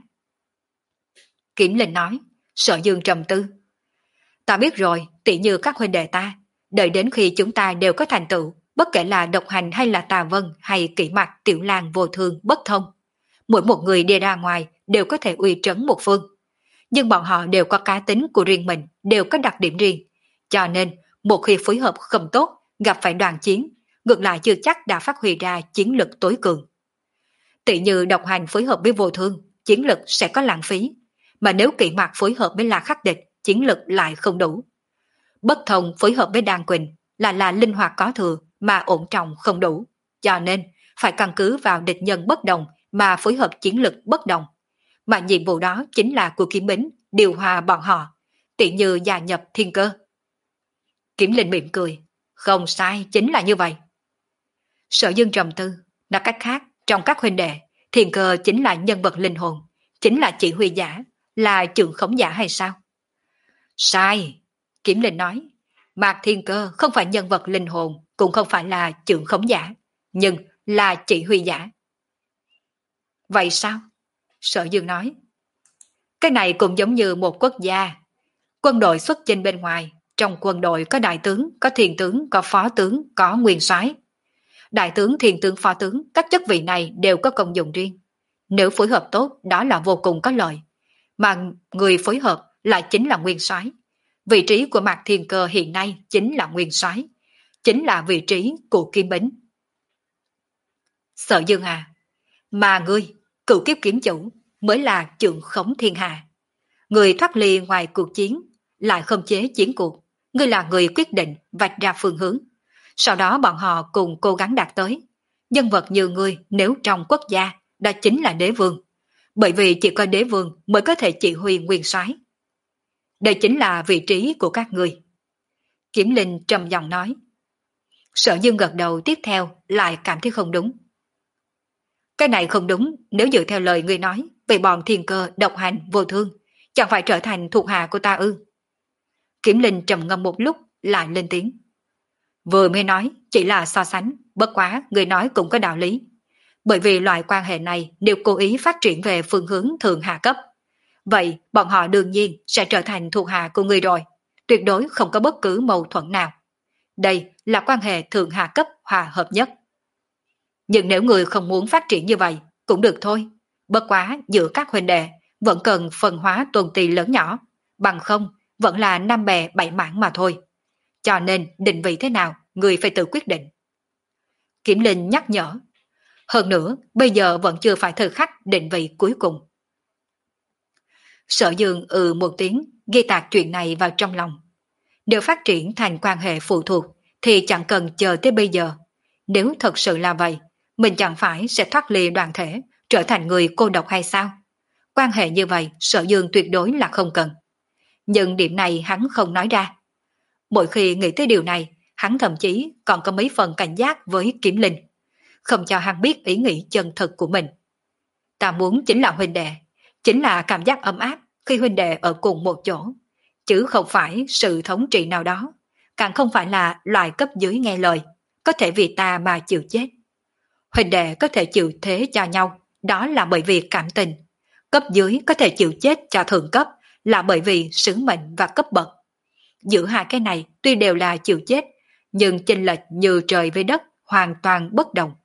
Kiếm Linh nói, Sở Dương trầm tư. Ta biết rồi, tỉ như các huynh đệ ta, đợi đến khi chúng ta đều có thành tựu, bất kể là độc hành hay là tà vân hay kỷ mặt tiểu lang vô thương bất thông, mỗi một người đi ra ngoài đều có thể uy trấn một phương. Nhưng bọn họ đều có cá tính của riêng mình, đều có đặc điểm riêng. Cho nên, một khi phối hợp không tốt, gặp phải đoàn chiến, ngược lại chưa chắc đã phát huy ra chiến lực tối cường. Tỷ như độc hành phối hợp với vô thương, chiến lực sẽ có lãng phí. Mà nếu kỵ mặt phối hợp với La Khắc Địch, chiến lực lại không đủ. Bất thông phối hợp với Đan Quỳnh là là linh hoạt có thừa mà ổn trọng không đủ. Cho nên, phải căn cứ vào địch nhân bất đồng mà phối hợp chiến lực bất đồng. Mà nhiệm vụ đó chính là của kiếm bính, điều hòa bọn họ, tỷ như gia nhập thiên cơ. Kiếm Linh mỉm cười, không sai, chính là như vậy. Sở Dương trầm tư, nói cách khác, trong các huynh đệ, thiên cơ chính là nhân vật linh hồn, chính là chỉ huy giả, là trưởng khống giả hay sao? Sai, Kiếm Linh nói, Mạc Thiên Cơ không phải nhân vật linh hồn, cũng không phải là trưởng khống giả, nhưng là chỉ huy giả. Vậy sao? Sở Dương nói, cái này cũng giống như một quốc gia. Quân đội xuất chinh bên ngoài, trong quân đội có đại tướng, có thiền tướng, có phó tướng, có nguyên soái. Đại tướng, thiền tướng, phó tướng, các chức vị này đều có công dụng riêng. Nếu phối hợp tốt, đó là vô cùng có lợi. Mà người phối hợp lại chính là nguyên soái. Vị trí của Mạc Thiên Cơ hiện nay chính là nguyên soái, chính là vị trí của Kim Bính. Sở Dương à, mà ngươi, cửu kiếp kiếm chủ, mới là trưởng khống thiên hạ. Người thoát ly ngoài cuộc chiến, lại không chế chiến cuộc. Ngươi là người quyết định vạch ra phương hướng. Sau đó bọn họ cùng cố gắng đạt tới. Nhân vật như ngươi nếu trong quốc gia, đó chính là đế vương. Bởi vì chỉ có đế vương mới có thể chỉ huy nguyên soái. Đây chính là vị trí của các ngươi. Kiếm Linh trầm giọng nói. Sở Dương gật đầu, tiếp theo lại cảm thấy không đúng. Cái này không đúng, nếu dựa theo lời ngươi nói, về bọn thiên cơ, độc hành, vô thương, chẳng phải trở thành thuộc hạ của ta ư? Kiếm Linh trầm ngâm một lúc, lại lên tiếng. Vừa mới nói, chỉ là so sánh, bất quá người nói cũng có đạo lý. Bởi vì loại quan hệ này đều cố ý phát triển về phương hướng thượng hạ cấp. Vậy bọn họ đương nhiên sẽ trở thành thuộc hạ của người rồi, tuyệt đối không có bất cứ mâu thuẫn nào. Đây là quan hệ thượng hạ cấp hòa hợp nhất. Nhưng nếu người không muốn phát triển như vậy, cũng được thôi. Bất quá giữa các huynh đệ vẫn cần phân hóa tuần tì lớn nhỏ, bằng không vẫn là năm bè bảy mảng mà thôi. Cho nên định vị thế nào, người phải tự quyết định. Kiểm Linh nhắc nhở. Hơn nữa, bây giờ vẫn chưa phải thời khắc định vị cuối cùng. Sở Dương ừ một tiếng, ghi tạc chuyện này vào trong lòng. Nếu phát triển thành quan hệ phụ thuộc, thì chẳng cần chờ tới bây giờ. Nếu thật sự là vậy, mình chẳng phải sẽ thoát ly đoàn thể, trở thành người cô độc hay sao? Quan hệ như vậy, Sở Dương tuyệt đối là không cần. Nhưng điểm này hắn không nói ra. Mỗi khi nghĩ tới điều này, hắn thậm chí còn có mấy phần cảnh giác với Kiếm Linh, không cho hắn biết ý nghĩ chân thực của mình. Ta muốn chính là huynh đệ, chính là cảm giác ấm áp khi huynh đệ ở cùng một chỗ, chứ không phải sự thống trị nào đó, càng không phải là loài cấp dưới nghe lời, có thể vì ta mà chịu chết. Huynh đệ có thể chịu thế cho nhau, đó là bởi vì cảm tình. Cấp dưới có thể chịu chết cho thượng cấp, là bởi vì sứ mệnh và cấp bậc. Giữa hai cái này tuy đều là chịu chết, nhưng chênh lệch như trời với đất, hoàn toàn bất đồng.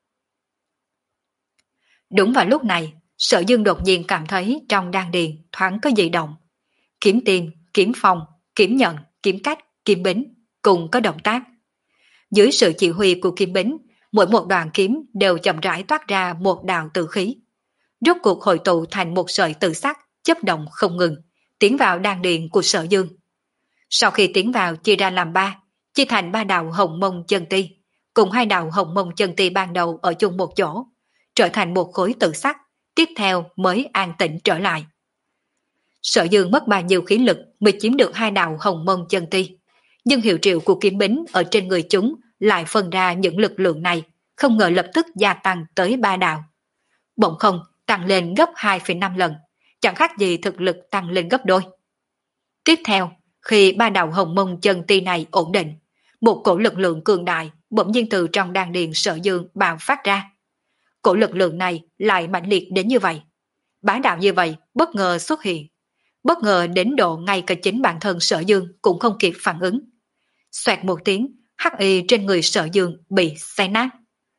Đúng vào lúc này, Sở Dương đột nhiên cảm thấy trong đan điền thoáng có dị động. Kiếm tiên, kiếm phong, kiếm nhận, kiếm cách, kiếm bính cùng có động tác. Dưới sự chỉ huy của kiếm bính, mỗi một đoạn kiếm đều chậm rãi toát ra một đạo tử khí. Rốt cuộc hội tụ thành một sợi tử sắc, chấp động không ngừng, tiến vào đan điền của Sở Dương. Sau khi tiến vào chia ra làm ba, chia thành ba đạo hồng mông chân ti, cùng hai đạo hồng mông chân ti ban đầu ở chung một chỗ, trở thành một khối tử sắc, tiếp theo mới an tĩnh trở lại. Sở Dương mất bao nhiêu khí lực mới chiếm được hai đạo hồng mông chân ti, nhưng hiệu triệu của kiếm bính ở trên người chúng lại phân ra những lực lượng này, không ngờ lập tức gia tăng tới ba đạo. Bỗng không tăng lên gấp hai phẩy năm lần, chẳng khác gì thực lực tăng lên gấp đôi. Tiếp theo, khi ba đạo hồng mông chân ti này ổn định, một cổ lực lượng cường đại bỗng nhiên từ trong đan điền Sở Dương bạo phát ra. Cổ lực lượng này lại mạnh liệt đến như vậy. Bá đạo như vậy bất ngờ xuất hiện. Bất ngờ đến độ ngay cả chính bản thân Sở Dương cũng không kịp phản ứng. Xoẹt một tiếng, hắc y trên người Sở Dương bị xé nát.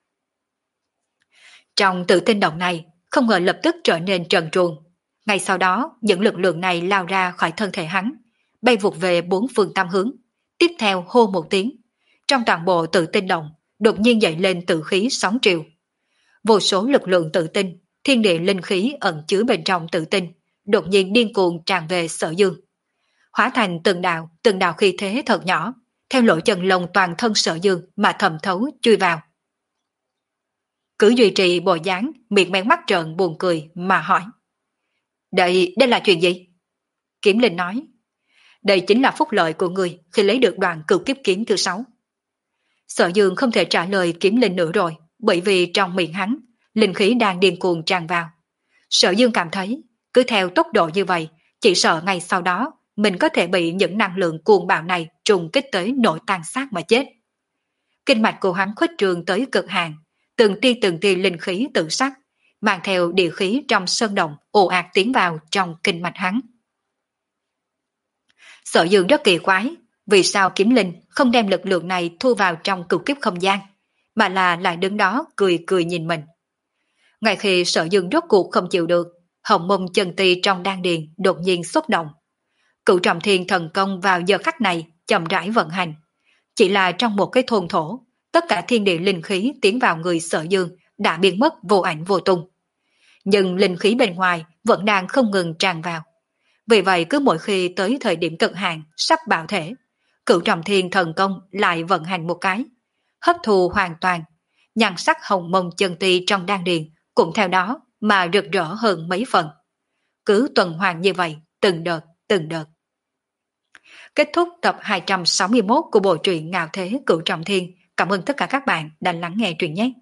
Trong tự tin động này, không ngờ lập tức trở nên trần truồng. Ngay sau đó, những lực lượng này lao ra khỏi thân thể hắn, bay vụt về bốn phương tám hướng. Tiếp theo hô một tiếng. Trong toàn bộ tự tinh động, đột nhiên dậy lên tử khí sóng triều. Vô số lực lượng tự tinh, thiên địa linh khí ẩn chứa bên trong tự tinh, đột nhiên điên cuồng tràn về Sở Dương. Hóa thành từng đạo, từng đạo khí thế thật nhỏ, theo lỗ chân lông toàn thân Sở Dương mà thầm thấu chui vào. Cứ duy trì bộ dáng, miệng men mắt trợn buồn cười mà hỏi. Đây, đây là chuyện gì? Kiếm Linh nói. Đây chính là phúc lợi của người khi lấy được đoạn cửu kiếp kiếm thứ sáu. Sở Dương không thể trả lời Kiếm Linh nữa rồi, bởi vì trong miệng hắn, linh khí đang điên cuồng tràn vào. Sở Dương cảm thấy, cứ theo tốc độ như vậy, chỉ sợ ngay sau đó mình có thể bị những năng lượng cuồng bạo này trùng kích tới nội tàn sát mà chết. Kinh mạch của hắn khuếch trường tới cực hạn, từng tia từng tia linh khí tự sắc, mang theo địa khí trong sơn động ồ ạt tiến vào trong kinh mạch hắn. Sở Dương rất kỳ quái, vì sao Kiếm Linh không đem lực lượng này thu vào trong cửu kiếp không gian, mà là lại đứng đó cười cười nhìn mình. Ngay khi Sở Dương rốt cuộc không chịu được, hồng mông chân ti trong đan điền đột nhiên xúc động. Cửu trọng thiên thần công vào giờ khắc này chậm rãi vận hành. Chỉ là trong một cái thôn thổ, tất cả thiên địa linh khí tiến vào người Sở Dương đã biến mất vô ảnh vô tung. Nhưng linh khí bên ngoài vẫn đang không ngừng tràn vào. Vì vậy cứ mỗi khi tới thời điểm cực hạn sắp bạo thể, cửu trọng thiên thần công lại vận hành một cái, hấp thu hoàn toàn, nhan sắc hồng mông chân ti trong đan điền cũng theo đó mà rực rỡ hơn mấy phần. Cứ tuần hoàn như vậy, từng đợt, từng đợt. Kết thúc tập hai trăm sáu mươi mốt của bộ truyện Ngạo Thế Cửu Trọng Thiên. Cảm ơn tất cả các bạn đã lắng nghe truyện nhé.